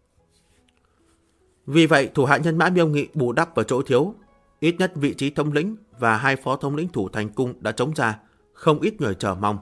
Vì vậy thủ hạ nhân mã Miêu Nghị bù đắp vào chỗ thiếu, ít nhất vị trí thống lĩnh và hai phó thống lĩnh Thủ Thành Cung đã trống ra, không ít người chờ mong.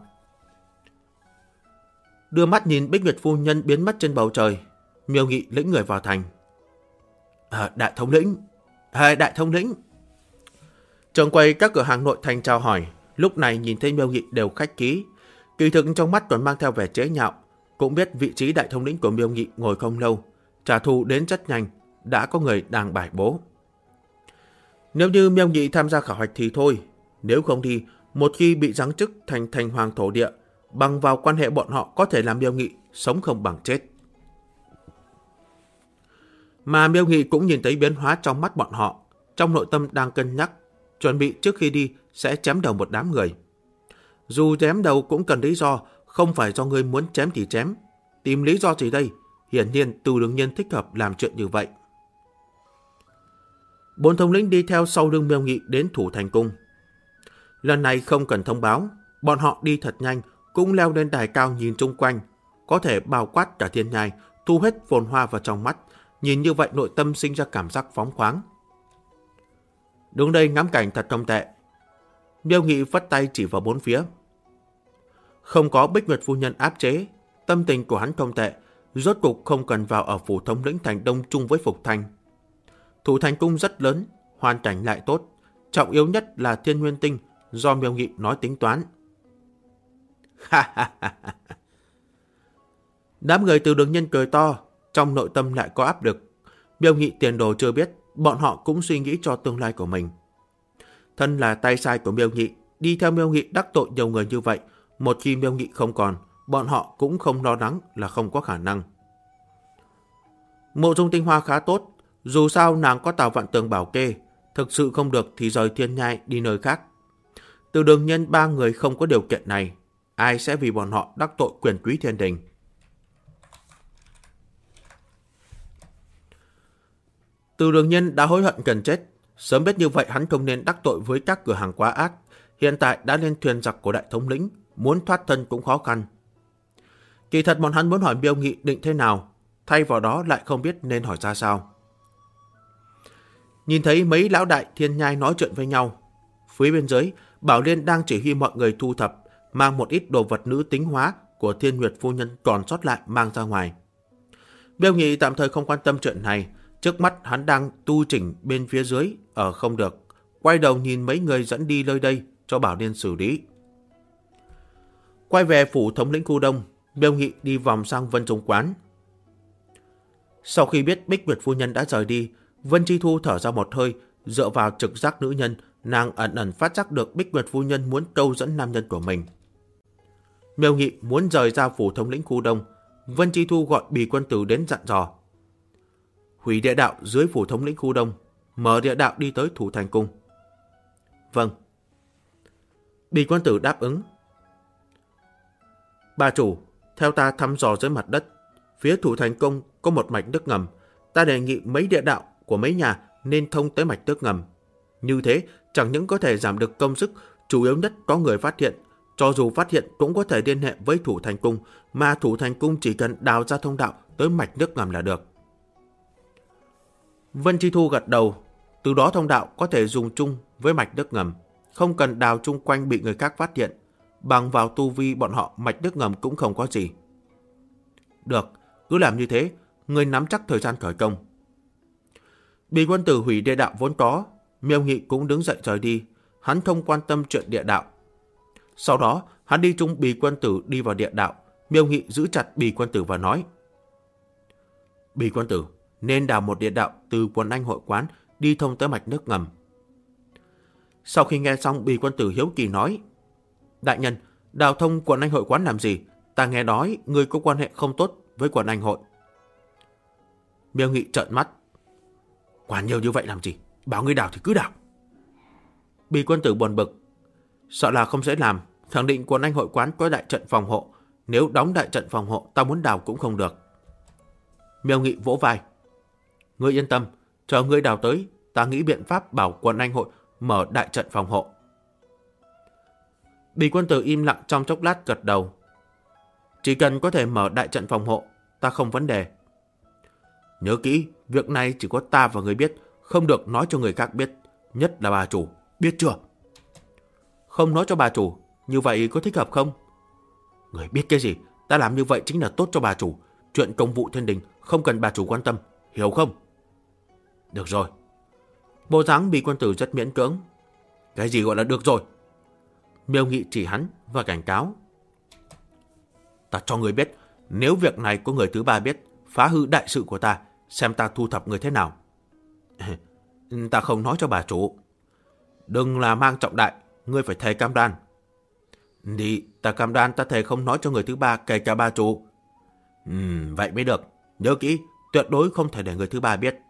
Đưa mắt nhìn Bích Nguyệt phu nhân biến mất trên bầu trời, Miêu Nghị lĩnh người vào thành. Đại thống lĩnh, đại thống lĩnh. Trường quầy các cửa hàng nội thành chào hỏi, lúc này nhìn thấy Miêu Nghị đều khách khí, kỳ thực trong mắt còn mang theo vẻ chế nhạo, cũng biết vị trí đại thống lĩnh của Miêu Nghị ngồi không lâu, trả thù đến rất nhanh, đã có người đang bài bố. Nếu như Miêu Nghị tham gia khảo hạch thì thôi, nếu không đi, một khi bị giáng chức thành thành hoàng thổ địa, bằng vào quan hệ bọn họ có thể làm Miêu Nghị sống không bằng chết. Mà Miêu Nghị cũng nhìn thấy biến hóa trong mắt bọn họ, trong nội tâm đang cân nhắc, chuẩn bị trước khi đi sẽ chém đầu một đám người. Dù chém đầu cũng cần lý do, không phải do người muốn chém thì chém. Tìm lý do gì đây? Hiển nhiên Từ Đường Nhiên thích hợp làm chuyện như vậy. 4 thống lĩnh đi theo sau lưng Miêu Nghị đến Thủ Thành Cung. Lần này không cần thông báo, bọn họ đi thật nhanh, cũng leo lên đài cao nhìn chung quanh, có thể bao quát cả thiên nhai, thu hết phồn hoa vào trong mắt, nhìn như vậy nội tâm sinh ra cảm giác phóng khoáng. Đứng đây ngắm cảnh thật không tệ. Miêu Nghị vất tay chỉ vào bốn phía. Không có Bích Nguyệt phu nhân áp chế, tâm tình của hắn không tệ, rốt cục không cần vào ở phủ thống lĩnh thành đông chung với Phục Thanh. Thủ Thành Cung rất lớn, hoàn cảnh lại tốt, trọng yếu nhất là Thiên Nguyên Tinh do Miêu Nghị nói tính toán. Đám người Từ Đường Nhân cười to, trong nội tâm lại có áp lực. Miêu Nghị tiền đồ chưa biết, bọn họ cũng suy nghĩ cho tương lai của mình. Thân là tay sai của Miêu Nghị, đi theo Miêu Nghị đắc tội nhiều người như vậy, một khi Miêu Nghị không còn, bọn họ cũng không lo lắng là không có khả năng. Mộ Dung Tinh Hoa khá tốt, dù sao nàng có Tào Vạn Tường bảo kê, thực sự không được thì rời Thiên Nhai đi nơi khác. Từ Đường Nhân 3 người không có điều kiện này, ai sẽ vì bọn họ đắc tội quyền quý thiên đình. Từ Đường Nhân đã hối hận gần chết, sớm biết như vậy hắn không nên đắc tội với các cửa hàng quá ác, hiện tại đã lên thuyền giặc của đại thống lĩnh, muốn thoát thân cũng khó khăn. Kỳ thật bọn hắn muốn hỏi Miêu Nghị định thế nào, thay vào đó lại không biết nên hỏi ra sao. Nhìn thấy mấy lão đại Thiên Nhai nói chuyện với nhau, phía bên dưới Bảo Liên đang chỉ huy mọi người thu thập, mang một ít đồ vật nữ tính hóa của Thiên Nguyệt phu nhân còn sót lại mang ra ngoài. Miêu Nghị tạm thời không quan tâm chuyện này, trước mắt hắn đang tu chỉnh bên phía dưới ở không được, quay đầu nhìn mấy người dẫn đi nơi đây cho Bảo Liên xử lý. Quay về phủ thống lĩnh khu đông, Miêu Nghị đi vòng sang Vân Trung quán. Sau khi biết Bích Nguyệt phu nhân đã rời đi, Vân Chi Thu thở ra một hơi, dựa vào trực giác nữ nhân, nàng ẩn ẩn phát giác được Bích Nguyệt phu nhân muốn câu dẫn nam nhân của mình. Miêu Nghị muốn rời ra phủ thống lĩnh khu đông, Vân Chi Thu gọi Bì Quân Tử đến dặn dò. Hủy địa đạo dưới phủ thống lĩnh khu đông, mở địa đạo đi tới Thủ Thành Cung. Vâng. Bì Quân Tử đáp ứng. Bà chủ, theo ta thăm dò dưới mặt đất, phía Thủ Thành Cung có một mạch nước ngầm, ta đề nghị mấy địa đạo của mấy nhà nên thông tới mạch nước ngầm. Như thế chẳng những có thể giảm được công sức, chủ yếu nhất có người phát hiện, Cho dù phát hiện cũng có thể liên hệ với Thủ Thành Cung, mà Thủ Thành Cung chỉ cần đào ra thông đạo tới mạch nước ngầm là được. Vân Chi Thu gật đầu. Từ đó thông đạo có thể dùng chung với mạch nước ngầm, không cần đào chung quanh bị người khác phát hiện. Bằng vào tu vi bọn họ, mạch nước ngầm cũng không có gì. Được, cứ làm như thế, người nắm chắc thời gian khởi công. Bì Quân Tử hủy địa đạo vốn có, Miêu Nghị cũng đứng dậy rời đi, hắn không quan tâm chuyện địa đạo. Sau đó, hắn đi chung Bì Quân Tử đi vào địa đạo, Miêu Nghị giữ chặt Bì Quân Tử và nói: Bì Quân Tử, nên đào một địa đạo từ Quần Anh hội quán đi thông tới mạch nước ngầm. Sau khi nghe xong, Bì Quân Tử hiếu kỳ nói: Đại nhân, đào thông Quần Anh hội quán làm gì? Ta nghe nói người có quan hệ không tốt với Quần Anh hội. Miêu Nghị trợn mắt: Quản nhiều như vậy làm gì? Bảo ngươi đào thì cứ đào. Bì Quân Tử buồn bực: Sợ là không dễ làm, khẳng định Quần Anh hội quán có đại trận phòng hộ. Nếu đóng đại trận phòng hộ, ta muốn đào cũng không được. Miêu Nghị vỗ vai: Ngươi yên tâm, chờ ngươi đào tới, ta nghĩ biện pháp bảo Quần Anh hội mở đại trận phòng hộ. Bì Quân Tử im lặng trong chốc lát gật đầu: Chỉ cần có thể mở đại trận phòng hộ, ta không vấn đề. Nhớ kỹ, việc này chỉ có ta và ngươi biết, không được nói cho người khác biết, nhất là bà chủ, biết chưa? Không nói cho bà chủ, như vậy có thích hợp không? Người biết cái gì, ta làm như vậy chính là tốt cho bà chủ. Chuyện công vụ thiên đình không cần bà chủ quan tâm, hiểu không? Được rồi. Bộ dáng Bì Quân Tử rất miễn cưỡng. Cái gì gọi là được rồi? Miêu Nghị chỉ hắn và cảnh cáo: Ta cho người biết, nếu việc này có người thứ ba biết, phá hư đại sự của ta, xem ta thu thập người thế nào. Ta không nói cho bà chủ. Đừng là mang trọng đại, ngươi phải thề cam đoan. Đi, ta cam đoan ta thề không nói cho người thứ ba, kể cả bà chủ. Vậy mới được. Nhớ kỹ, tuyệt đối không thể để người thứ ba biết.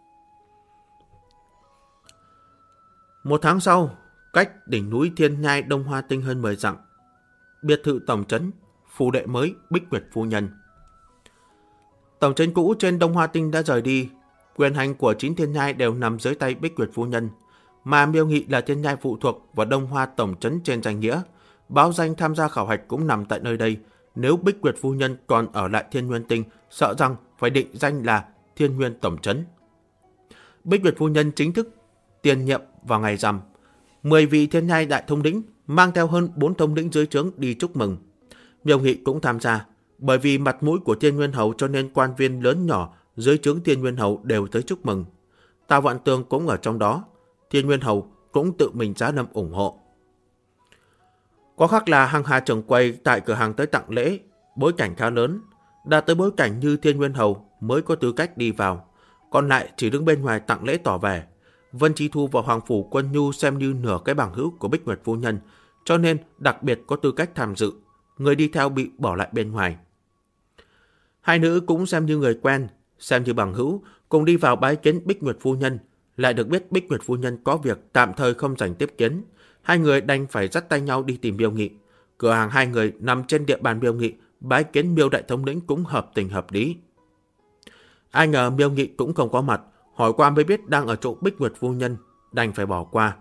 Một tháng sau, cách đỉnh núi Thiên Nhai Đông Hoa Tinh hơn 10 dặm, biệt thự tổng trấn, phủ đệ mới Bích Nguyệt phu nhân. Tổng trấn cũ trên Đông Hoa Tinh đã rời đi, quyền hành của 9 thiên nhai đều nằm dưới tay Bích Nguyệt phu nhân, mà Miêu Nghị là thiên nhai phụ thuộc vào Đông Hoa tổng trấn trên danh nghĩa, báo danh tham gia khảo hạch cũng nằm tại nơi đây. Nếu Bích Nguyệt phu nhân còn ở lại Thiên Nguyên Tinh, sợ rằng phải định danh là Thiên Nguyên tổng trấn. Bích Nguyệt phu nhân chính thức tiền nhiệm vào ngày rằm, 10 vị thiên nhai đại thống lĩnh mang theo hơn 4 thống lĩnh dưới trướng đi chúc mừng. Miêu Nghị cũng tham gia, bởi vì mặt mũi của Thiên Nguyên Hầu cho nên quan viên lớn nhỏ dưới trướng Thiên Nguyên Hầu đều tới chúc mừng. Tào Vạn Tường cũng ở trong đó, Thiên Nguyên Hầu cũng tự mình giá lâm ủng hộ. Có khác là Hằng Hà trưởng quầy tại cửa hàng tới tặng lễ, bối cảnh khá lớn, đạt tới bối cảnh như Thiên Nguyên Hầu mới có tư cách đi vào, còn lại chỉ đứng bên ngoài tặng lễ tỏ vẻ. Vân Chi Thu và Hoàng Phủ Quân Nhu xem như nửa cái bằng hữu của Bích Nguyệt phu nhân, cho nên đặc biệt có tư cách tham dự, người đi theo bị bỏ lại bên ngoài. Hai nữ cũng xem như người quen, xem như bằng hữu, cùng đi vào bái kiến Bích Nguyệt phu nhân. Lại được biết Bích Nguyệt phu nhân có việc tạm thời không rảnh tiếp kiến, hai người đành phải dắt tay nhau đi tìm Miêu Nghị. Cửa hàng hai người nằm trên địa bàn Miêu Nghị, bái kiến Miêu đại thống lĩnh cũng hợp tình hợp lý. Ai ngờ Miêu Nghị cũng không có mặt, hỏi qua mới biết đang ở chỗ Bích Nguyệt phu nhân, đành phải bỏ qua.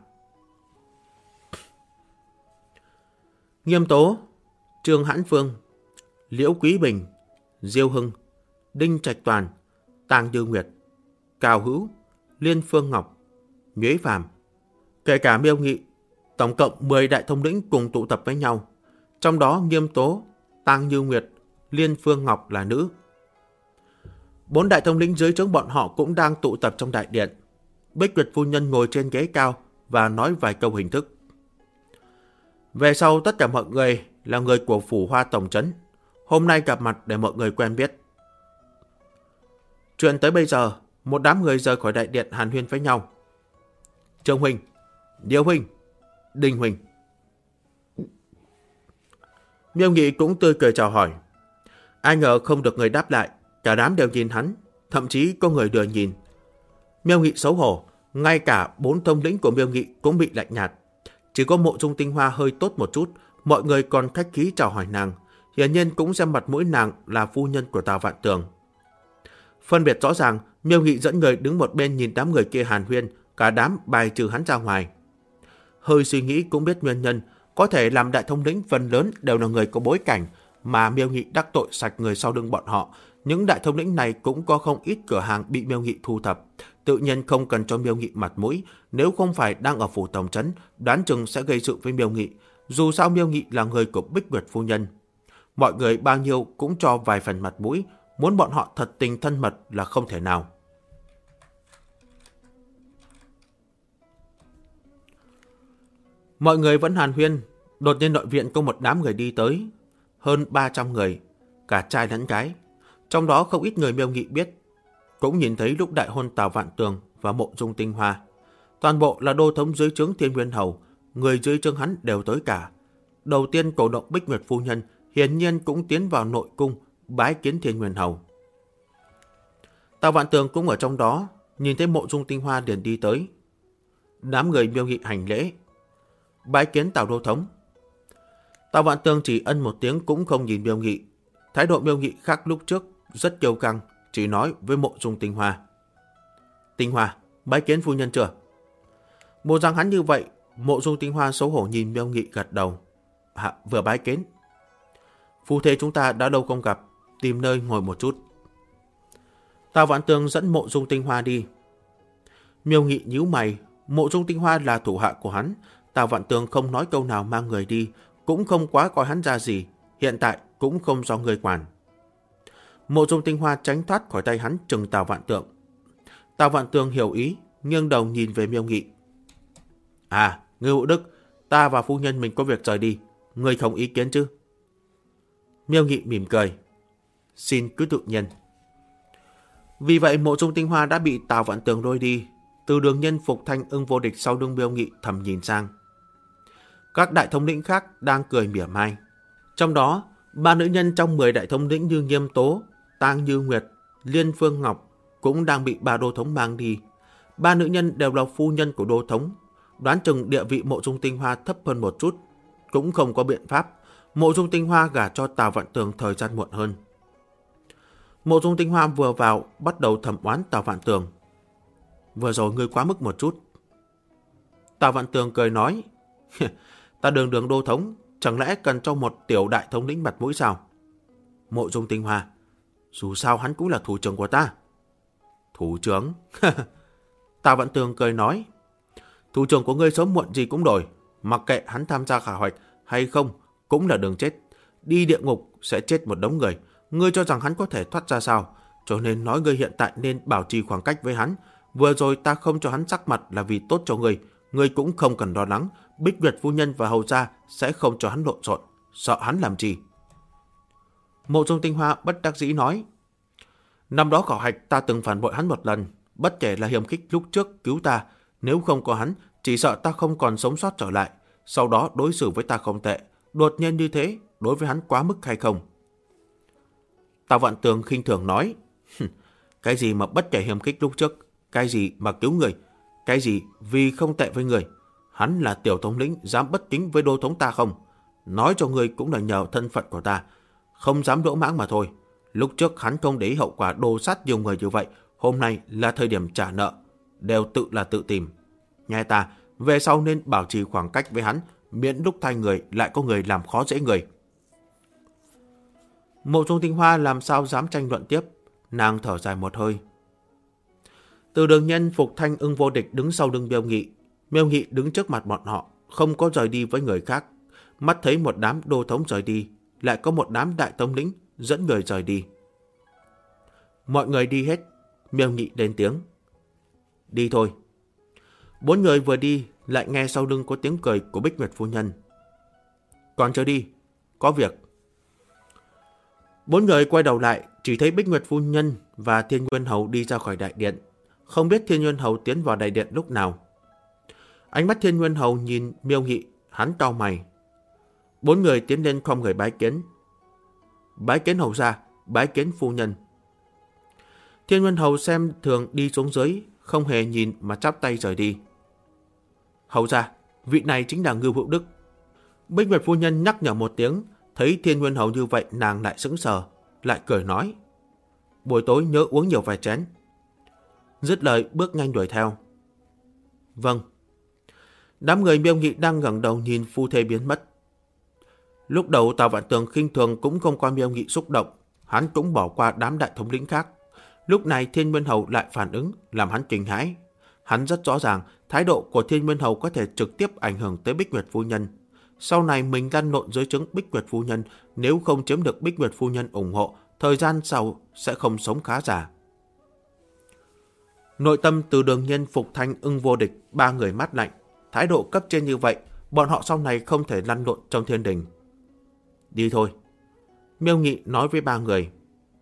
Nghiêm Tố, Trương Hãn Phương, Liễu Quý Bình, Diêu Hưng, Đinh Trạch Toàn, Tang Như Nguyệt, Cao Hữu, Liên Phương Ngọc, Nhuế Phàm, kể cả Miêu Nghị, tổng cộng 10 đại thống lĩnh cùng tụ tập với nhau. Trong đó Nghiêm Tố, Tang Như Nguyệt, Liên Phương Ngọc là nữ. 4 đại thống lĩnh dưới trướng bọn họ cũng đang tụ tập trong đại điện. Bích Nguyệt phu nhân ngồi trên ghế cao và nói vài câu hình thức. Về sau tất cả mọi người là người của phủ Hoa tổng trấn, hôm nay gặp mặt để mọi người quen biết. Chuyện tới bây giờ, một đám người rời khỏi đại điện hàn huyên với nhau. Trương huynh, Điêu huynh, Đinh huynh. Miêu Nghị cũng tươi cười chào hỏi. Ai ngờ không được người đáp lại, cả đám đều nhìn hắn, thậm chí có người đưa nhìn. Miêu Nghị xấu hổ, ngay cả 4 thống lĩnh của Miêu Nghị cũng bị lạnh nhạt. Chỉ có Mộ Dung Tinh Hoa hơi tốt một chút, mọi người còn khách khí chào hỏi nàng, hiển nhiên cũng xem mặt mũi nàng là phu nhân của Tào Vạn Tường. Phân biệt rõ ràng, Miêu Nghị dẫn người đứng một bên nhìn đám người kia hàn huyên, cả đám bài trừ hắn ra ngoài. Hơi suy nghĩ cũng biết nguyên nhân, Có thể làm đại thống lĩnh phần lớn đều là người có bối cảnh, mà Miêu Nghị đắc tội sạch người sau lưng bọn họ. Những đại thống lĩnh này cũng có không ít cửa hàng bị Miêu Nghị thu thập. Tự nhiên không cần cho Miêu Nghị mặt mũi, nếu không phải đang ở phủ tổng trấn, đoán chừng sẽ gây sự với Miêu Nghị. Dù sao Miêu Nghị là người của Bích Nguyệt phu nhân. Mọi người bao nhiêu cũng cho vài phần mặt mũi, muốn bọn họ thật tình thân mật là không thể nào. Mọi người vẫn hàn huyên, đột nhiên nội viện có một đám người đi tới, hơn 300 người, cả trai lẫn gái. Trong đó không ít người Miêu Nghị biết, cũng nhìn thấy lúc đại hôn Tào Vạn Tường và Mộ Dung Tinh Hoa. Toàn bộ là đô thống dưới trướng Thiên Nguyên Hầu, người dưới trướng hắn đều tới cả. Đầu tiên cổ động Bích Nguyệt phu nhân hiển nhiên cũng tiến vào nội cung bái kiến Thiên Nguyên Hầu. Tào Vạn Tường cũng ở trong đó, nhìn thấy Mộ Dung Tinh Hoa liền đi tới. Đám người Miêu Nghị hành lễ, bái kiến Tào đô thống. Tào Vạn Tường chỉ ân một tiếng cũng không nhìn Miêu Nghị. Thái độ Miêu Nghị khác lúc trước rất kiêu căng, chỉ nói với Mộ Dung Tinh Hoa: Tinh Hoa, bái kiến phu nhân chưa? Bộ dạng hắn như vậy, Mộ Dung Tinh Hoa xấu hổ nhìn Miêu Nghị gật đầu. Vừa bái kiến. Phu thê chúng ta đã lâu không gặp, tìm nơi ngồi một chút. Tào Vạn Tường dẫn Mộ Dung Tinh Hoa đi. Miêu Nghị nhíu mày, Mộ Dung Tinh Hoa là thủ hạ của hắn, Tào Vạn Tường không nói câu nào mang người đi, cũng không quá coi hắn ra gì, hiện tại cũng không do người quản. Mộ Dung Tinh Hoa tránh thoát khỏi tay hắn, trừng Tào Vạn Tường. Tào Vạn Tường hiểu ý, nghiêng đầu nhìn về Miêu Nghị. Ngưu Hữu Đức, ta và phu nhân mình có việc rời đi, ngươi không ý kiến chứ? Miêu Nghị mỉm cười. Xin cứ tự nhiên. Vì vậy Mộ Dung Tinh Hoa đã bị Tào Vạn Tường lôi đi. Từ Đường Nhân, Phục Thanh, Ưng Vô Địch sau lưng Miêu Nghị thầm nhìn sang. Các đại thống lĩnh khác đang cười mỉa mai. Trong đó, 3 nữ nhân trong 10 đại thống lĩnh như Nghiêm Tố, Tang Như Nguyệt, Liên Phương Ngọc cũng đang bị 3 đô thống mang đi. 3 nữ nhân đều là phu nhân của đô thống. Đoán chừng địa vị Mộ Dung Tinh Hoa thấp hơn một chút, cũng không có biện pháp. Mộ Dung Tinh Hoa gả cho Tào Vạn Tường thời gian muộn hơn. Mộ Dung Tinh Hoa vừa vào bắt đầu thẩm oán Tào Vạn Tường. Vừa rồi ngươi quá mức một chút. Tào Vạn Tường cười nói, ta đường đô thống, chẳng lẽ cần cho một tiểu đại thống lĩnh mặt mũi sao? Mộ Dung Tinh Hoa, dù sao hắn cũng là thủ trưởng của ta. Thủ trưởng? Tào Vạn Tường cười nói, thủ trưởng của ngươi sớm muộn gì cũng đổi, mặc kệ hắn tham gia khảo hoạch hay không cũng là đường chết. Đi địa ngục sẽ chết một đống người, ngươi cho rằng hắn có thể thoát ra sao? Cho nên nói ngươi hiện tại nên bảo trì khoảng cách với hắn. Vừa rồi ta không cho hắn sắc mặt là vì tốt cho ngươi, ngươi cũng không cần lo lắng, Bích Nguyệt phu nhân và hầu gia sẽ không cho hắn lộn xộn, sợ hắn làm gì? Mộ Dung Tinh Hoa bất đắc dĩ nói, năm đó khảo hạch ta từng phản bội hắn một lần, bất kể là Hiềm Khích lúc trước cứu ta, nếu không có hắn, chỉ sợ ta không còn sống sót trở lại. Sau đó đối xử với ta không tệ, đột nhiên như thế, đối với hắn quá mức hay không? Tào Vạn Tường khinh thường nói, cái gì mà bất kể Hiềm Khích lúc trước, cái gì mà cứu người, cái gì vì không tệ với người. Hắn là tiểu thống lĩnh, dám bất kính với đô thống ta không? Nói cho người cũng là nhờ thân phận của ta, không dám đỗ mãng mà thôi. Lúc trước hắn không để ý hậu quả đồ sát nhiều người như vậy, hôm nay là thời điểm trả nợ, đều tự là tự tìm. Nghe ta, về sau nên bảo trì khoảng cách với hắn, miễn lúc thay người lại có người làm khó dễ người. Mộ Dung Tinh Hoa làm sao dám tranh luận tiếp, nàng thở dài một hơi. Từ Đường Nhân, Phục Thanh, Ưng Vô Địch đứng sau lưng Miêu Nghị. Miêu Nghị đứng trước mặt bọn họ, không có rời đi với người khác. Mắt thấy một đám đô thống rời đi, lại có một đám đại thống lĩnh dẫn người rời đi. Mọi người đi hết, Miêu Nghị lên tiếng. Đi thôi. 4 người vừa đi, lại nghe sau lưng có tiếng cười của Bích Nguyệt phu nhân. Còn chưa đi, có việc. 4 người quay đầu lại, chỉ thấy Bích Nguyệt phu nhân và Thiên Nguyên Hầu đi ra khỏi đại điện. Không biết Thiên Nguyên Hầu tiến vào đại điện lúc nào. Ánh mắt Thiên Nguyên Hầu nhìn Miêu Nghị, hắn cau mày. 4 người tiến lên khom người bái kiến. Bái kiến hầu gia, bái kiến phu nhân. Thiên Nguyên Hầu xem thường đi xuống dưới, không hề nhìn mà chắp tay rời đi. Hầu gia, vị này chính là Ngưu Hữu Đức. Bích Nguyệt phu nhân nhắc nhở một tiếng, thấy Thiên Nguyên Hầu như vậy nàng lại sững sờ, lại cười nói. Buổi tối nhớ uống nhiều vài chén. Dứt lời bước nhanh đuổi theo. Vâng. Đám người Miêu Nghị đang ngẩng đầu nhìn phu thê biến mất. Lúc đầu Tào Vạn Tường khinh thường cũng không coi Miêu Nghị xúc động, hắn cũng bỏ qua đám đại thống lĩnh khác. Lúc này Thiên Nguyên Hầu lại phản ứng, làm hắn kinh hãi. Hắn rất rõ ràng, thái độ của Thiên Nguyên Hầu có thể trực tiếp ảnh hưởng tới Bích Nguyệt phu nhân. Sau này mình lăn lộn dưới trướng Bích Nguyệt phu nhân, nếu không chiếm được Bích Nguyệt phu nhân ủng hộ, thời gian sau sẽ không sống khá giả. Nội tâm Từ Đường Nhiên, Phục Thanh, Ưng Vô Địch, ba người mát lạnh. Thái độ cấp trên như vậy, bọn họ sau này không thể lăn lộn trong thiên đình. Đi thôi. Miêu Nghị nói với ba người.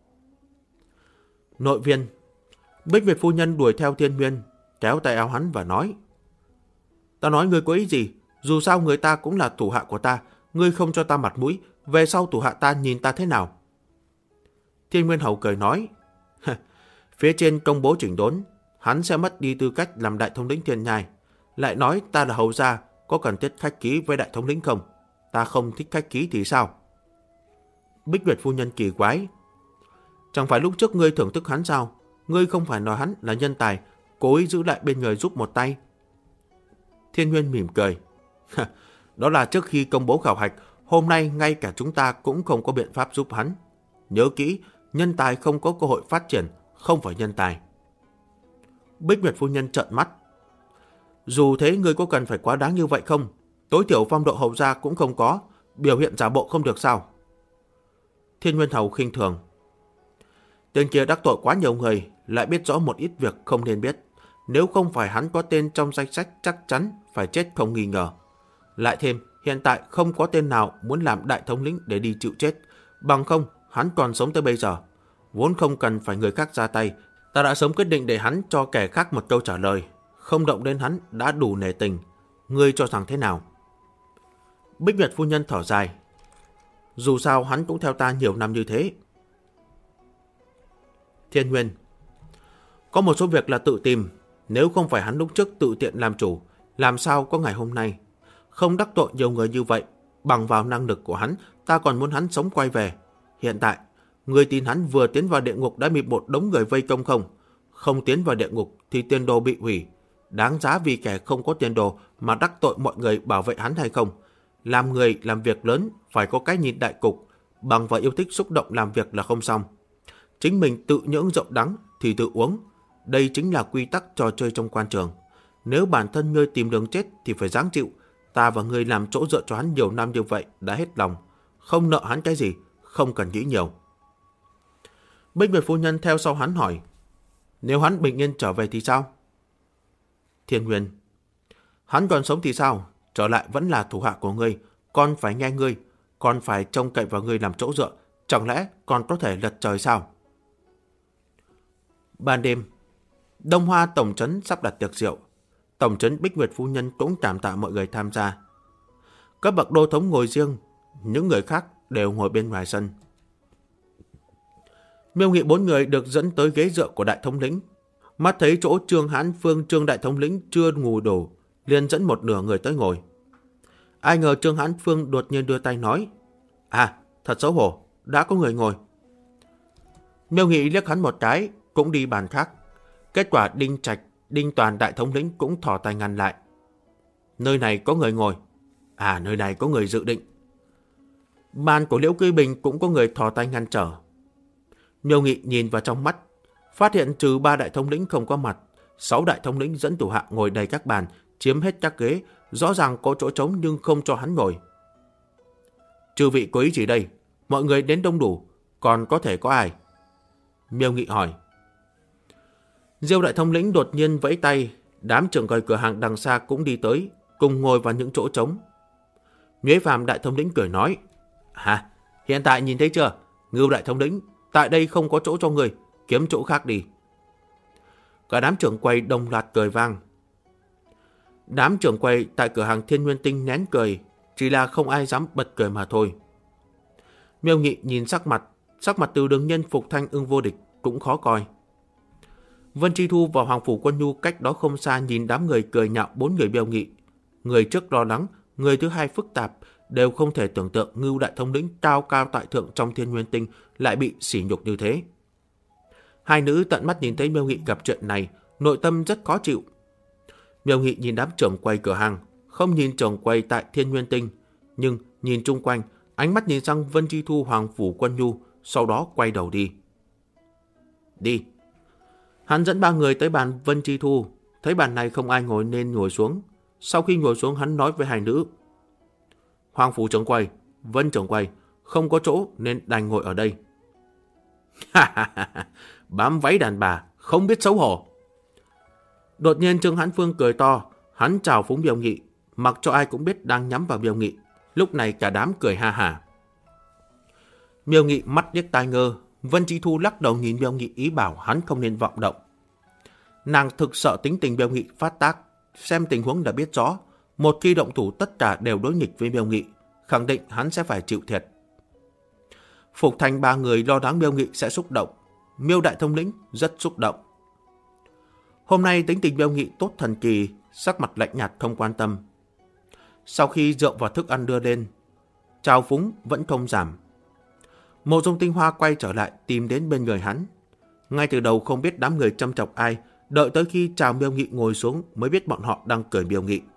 Nội viên. Bích Nguyệt phu nhân đuổi theo Thiên Nguyên, kéo tay áo hắn và nói. Ta nói ngươi có ý gì? Dù sao người ta cũng là thủ hạ của ta, ngươi không cho ta mặt mũi, về sau thủ hạ ta nhìn ta thế nào? Thiên Nguyên Hầu cười nói. Phía trên công bố chỉnh đốn, hắn sẽ mất đi tư cách làm đại thống lĩnh Thiên Nhai. Lại nói ta là hầu gia, có cần thiết khách ký với đại thống lĩnh không? Ta không thích khách ký thì sao? Bích Nguyệt phu nhân kỳ quái. Chẳng phải lúc trước ngươi thưởng thức hắn sao? Ngươi không phải nói hắn là nhân tài, cố ý giữ lại bên người giúp một tay. Thiên Nguyên mỉm cười. Đó là trước khi công bố khảo hạch, hôm nay ngay cả chúng ta cũng không có biện pháp giúp hắn. Nhớ kỹ, nhân tài không có cơ hội phát triển, không phải nhân tài. Bích Nguyệt phu nhân trợn mắt. Dù thế ngươi có cần phải quá đáng như vậy không? Tối thiểu phong độ hầu gia cũng không có, biểu hiện giả bộ không được sao? Thiên Nguyên Hầu khinh thường. Tên kia đắc tội quá nhiều người, lại biết rõ một ít việc không nên biết. Nếu không phải hắn có tên trong danh sách chắc chắn phải chết không nghi ngờ. Lại thêm, hiện tại không có tên nào muốn làm đại thống lĩnh để đi chịu chết. Bằng không, hắn còn sống tới bây giờ. Vốn không cần phải người khác ra tay, ta đã sớm quyết định để hắn cho kẻ khác một câu trả lời. Không động đến hắn đã đủ nể tình. Ngươi cho rằng thế nào? Bích Nguyệt phu nhân thở dài. Dù sao hắn cũng theo ta nhiều năm như thế. Thiên Nguyên. Có một số việc là tự tìm. Nếu không phải hắn lúc trước tự tiện làm chủ, làm sao có ngày hôm nay? Không đắc tội nhiều người như vậy, bằng vào năng lực của hắn, ta còn muốn hắn sống quay về. Hiện tại, người tin hắn vừa tiến vào địa ngục đã bị một đống người vây công không? Không tiến vào địa ngục thì tiền đồ bị hủy. Đáng giá vì kẻ không có tiền đồ mà đắc tội mọi người bảo vệ hắn hay không? Làm người làm việc lớn phải có cái nhìn đại cục, bằng vào yêu thích xúc động làm việc là không xong. Chính mình tự nhưỡng rộng đắng thì tự uống. Đây chính là quy tắc trò chơi trong quan trường. Nếu bản thân ngươi tìm đường chết thì phải ráng chịu. Ta và ngươi làm chỗ dựa cho hắn nhiều năm như vậy đã hết lòng. Không nợ hắn cái gì, không cần nghĩ nhiều. Bích Nguyệt phu nhân theo sau hắn hỏi. Nếu hắn bình yên trở về thì sao? Thiên Nguyên. Hắn còn sống thì sao? Trở lại vẫn là thủ hạ của ngươi. Con phải nghe ngươi. Con phải trông cậy vào ngươi làm chỗ dựa. Chẳng lẽ còn có thể lật trời sao? Ban đêm, Đông Hoa tổng trấn sắp đặt tiệc rượu. Tổng trấn Bích Nguyệt phu nhân cũng cảm tạ mọi người tham gia. Các bậc đô thống ngồi riêng, những người khác đều ngồi bên ngoài sân. Miêu Nghị 4 người được dẫn tới ghế dựa của đại thống lĩnh. Mắt thấy chỗ Trương Hán Phương Trương đại thống lĩnh chưa ngủ đủ, liền dẫn một nửa người tới ngồi. Ai ngờ Trương Hán Phương đột nhiên đưa tay nói. Thật xấu hổ, đã có người ngồi. Miêu Nghị liếc hắn một cái, cũng đi bàn khác. Kết quả Đinh Trạch, Đinh Toàn đại thống lĩnh cũng thò tay ngăn lại. Nơi này có người ngồi. Nơi này có người dự định. Bàn của Liễu Quy Bình cũng có người thò tay ngăn trở. Miêu Nghị nhìn vào trong mắt, phát hiện trừ 3 đại thống lĩnh không có mặt, 6 đại thống lĩnh dẫn thủ hạ ngồi đầy các bàn, chiếm hết các ghế, rõ ràng có chỗ trống nhưng không cho hắn ngồi. Chư vị có ý gì đây? Mọi người đến đông đủ, còn có thể có ai? Miêu Nghị hỏi. Diêu đại thống lĩnh đột nhiên vẫy tay, đám trưởng quầy cửa hàng đằng xa cũng đi tới, cùng ngồi vào những chỗ trống. Nhuế Phàm đại thống lĩnh cười nói. Hiện tại nhìn thấy chưa? Ngưu đại thống lĩnh, tại đây không có chỗ cho người, kiếm chỗ khác đi. Cả đám trưởng quầy đồng loạt cười vang. Đám trưởng quầy tại cửa hàng Thiên Nguyên Tinh nén cười, chỉ là không ai dám bật cười mà thôi. Miêu Nghị nhìn sắc mặt Từ Đường Nhân, Phục Thanh, Ưng Vô Địch cũng khó coi. Vân Chi Thu vào Hoàng Phủ Quân Nhu cách đó không xa nhìn đám người cười nhạo 4 người Miêu Nghị. Người trước lo lắng, người thứ hai phức tạp, đều không thể tưởng tượng Ngưu đại thống lĩnh cao cao tại thượng trong Thiên Nguyên Tinh lại bị sỉ nhục như thế. Hai nữ tận mắt nhìn thấy Miêu Nghị gặp chuyện này, nội tâm rất khó chịu. Miêu Nghị nhìn đám trưởng quầy cửa hàng, không nhìn trưởng quầy tại Thiên Nguyên Tinh, nhưng nhìn chung quanh, ánh mắt nhìn sang Vân Chi Thu, Hoàng Phủ Quân Nhu, sau đó quay đầu đi. Đi. Hắn dẫn 3 người tới bàn Vân Chi Thu, thấy bàn này không ai ngồi nên ngồi xuống. Sau khi ngồi xuống, hắn nói với hai nữ: Hoàng Phủ trưởng quầy, Vân trưởng quầy, không có chỗ nên đành ngồi ở đây. Bám váy đàn bà, không biết xấu hổ. Đột nhiên Trương Hãn Phương cười to, hắn chào phúng Miêu Nghị, mặc cho ai cũng biết đang nhắm vào Miêu Nghị. Lúc này cả đám cười ha hả. Miêu Nghị mắt điếc tai ngơ, Vân Chi Thu lắc đầu nhìn Miêu Nghị ý bảo hắn không nên vọng động. Nàng thực sợ tính tình Miêu Nghị phát tác, xem tình huống đã biết rõ, một khi động thủ tất cả đều đối nghịch với Miêu Nghị, khẳng định hắn sẽ phải chịu thiệt. Phục Thành 3 người lo lắng Miêu Nghị sẽ xúc động, Miêu đại thống lĩnh rất xúc động. Hôm nay tính tình Miêu Nghị tốt thần kỳ, sắc mặt lạnh nhạt không quan tâm. Sau khi rượu và thức ăn đưa lên, trào phúng vẫn không giảm. Mộ Dung Tinh Hoa quay trở lại tìm đến bên người hắn. Ngay từ đầu không biết đám người châm chọc ai, đợi tới khi chào Miêu Nghị ngồi xuống mới biết bọn họ đang cười Miêu Nghị.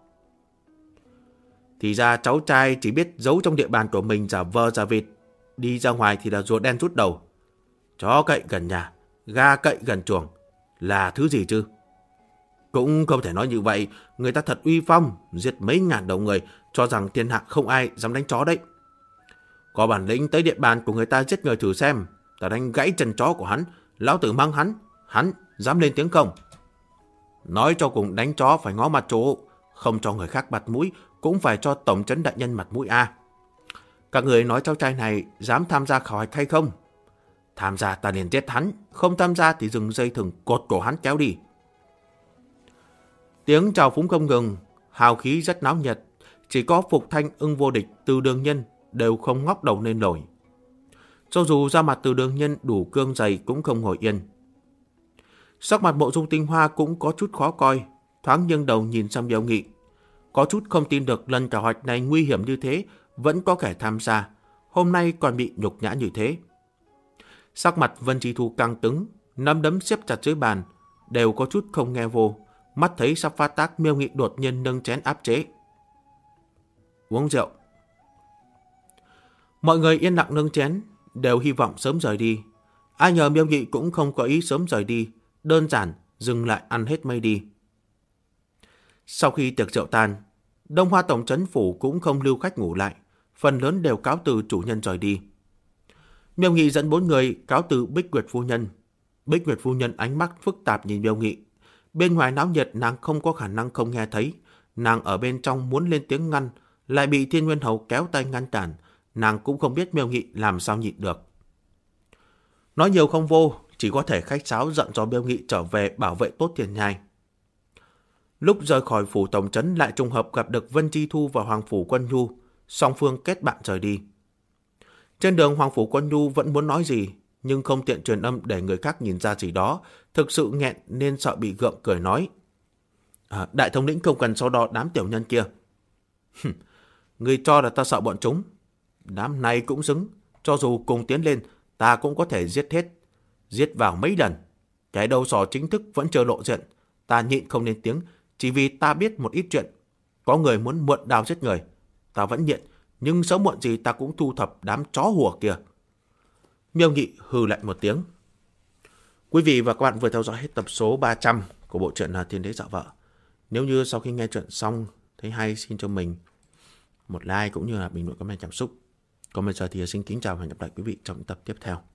Thì ra cháu trai chỉ biết giấu trong địa bàn của mình giả vờ giả vịt, đi ra ngoài thì là rùa đen rút đầu. Chó cậy gần nhà, gà cậy gần chuồng, là thứ gì chứ? Cũng không thể nói như vậy, người ta thật uy phong, giết mấy ngàn đầu người, cho rằng thiên hạ không ai dám đánh chó đấy. Có bản lĩnh tới địa bàn của người ta giết người thử xem, ta đánh gãy chân chó của hắn, lão tử mang hắn dám lên tiếng không? Nói cho cùng đánh chó phải ngó mặt chỗ, không cho người khác mặt mũi, cũng phải cho tổng trấn đại nhân mặt mũi a. Các người nói cháu trai này dám tham gia khảo hạch hay không? Tham gia ta liền giết hắn, không tham gia thì dừng dây thừng cột cổ hắn kéo đi. Tiếng chào phúng không ngừng, hào khí rất náo nhiệt, chỉ có Phục Thanh, Ưng Vô Địch, Từ Đường Nhân đều không ngóc đầu lên nổi. Cho dù da mặt Từ Đường Nhân đủ cương dày cũng không ngồi yên. Sắc mặt Mộ Dung Tinh Hoa cũng có chút khó coi, thoáng nghiêng đầu nhìn sang Miêu Nghị. Có chút không tin được lần khảo hạch này nguy hiểm như thế, vẫn có kẻ tham gia, hôm nay còn bị nhục nhã như thế. Sắc mặt Vân Chi Thu căng cứng, nắm đấm siết chặt dưới bàn, đều có chút không nghe vô, mắt thấy sắp phát tác. Miêu Nghị đột nhiên nâng chén áp chế. Uống rượu. Mọi người yên lặng nâng chén, đều hy vọng sớm rời đi. Ai ngờ Miêu Nghị cũng không có ý sớm rời đi, đơn giản dừng lại ăn hết mây đi. Sau khi tiệc rượu tan, Đông Hoa tổng trấn phủ cũng không lưu khách ngủ lại, phần lớn đều cáo từ chủ nhân rời đi. Miêu Nghị dẫn 4 người cáo từ Bích Nguyệt phu nhân. Bích Nguyệt phu nhân ánh mắt phức tạp nhìn Miêu Nghị. Bên ngoài náo nhiệt nàng không có khả năng không nghe thấy, nàng ở bên trong muốn lên tiếng ngăn, lại bị Thiên Nguyên Hầu kéo tay ngăn cản, nàng cũng không biết Miêu Nghị làm sao nhịn được. Nói nhiều không vô, chỉ có thể khách sáo giận cho Miêu Nghị trở về bảo vệ tốt Thiên Nhai. Lúc rời khỏi phủ tổng trấn lại trùng hợp gặp được Vân Chi Thu và Hoàng Phủ Quân Nhu, song phương kết bạn rời đi. Trên đường Hoàng Phủ Quân Nhu vẫn muốn nói gì, nhưng không tiện truyền âm để người khác nhìn ra gì đó, thực sự nghẹn nên sợ bị gượng cười nói. Đại thống lĩnh không cần so đo đám tiểu nhân kia. Người cho là ta sợ bọn chúng. Đám này cũng xứng, cho dù cùng tiến lên, ta cũng có thể giết hết. Giết vào mấy lần. Cái đầu sỏ chính thức vẫn chưa lộ diện. Ta nhịn không lên tiếng, chỉ vì ta biết một ít chuyện. Có người muốn mượn đao giết người. Ta vẫn nhịn, nhưng sớm muộn gì ta cũng thu thập đám chó hùa kia. Miêu Nghị hừ lạnh một tiếng. Quý vị và các bạn vừa theo dõi hết tập số 300 của bộ truyện Thiên Đế Dạo Vợ. Nếu như sau khi nghe chuyện xong thấy hay, xin cho mình một like cũng như là bình luận comment cảm xúc. Còn bây giờ thì xin kính chào và hẹn gặp lại quý vị trong những tập tiếp theo.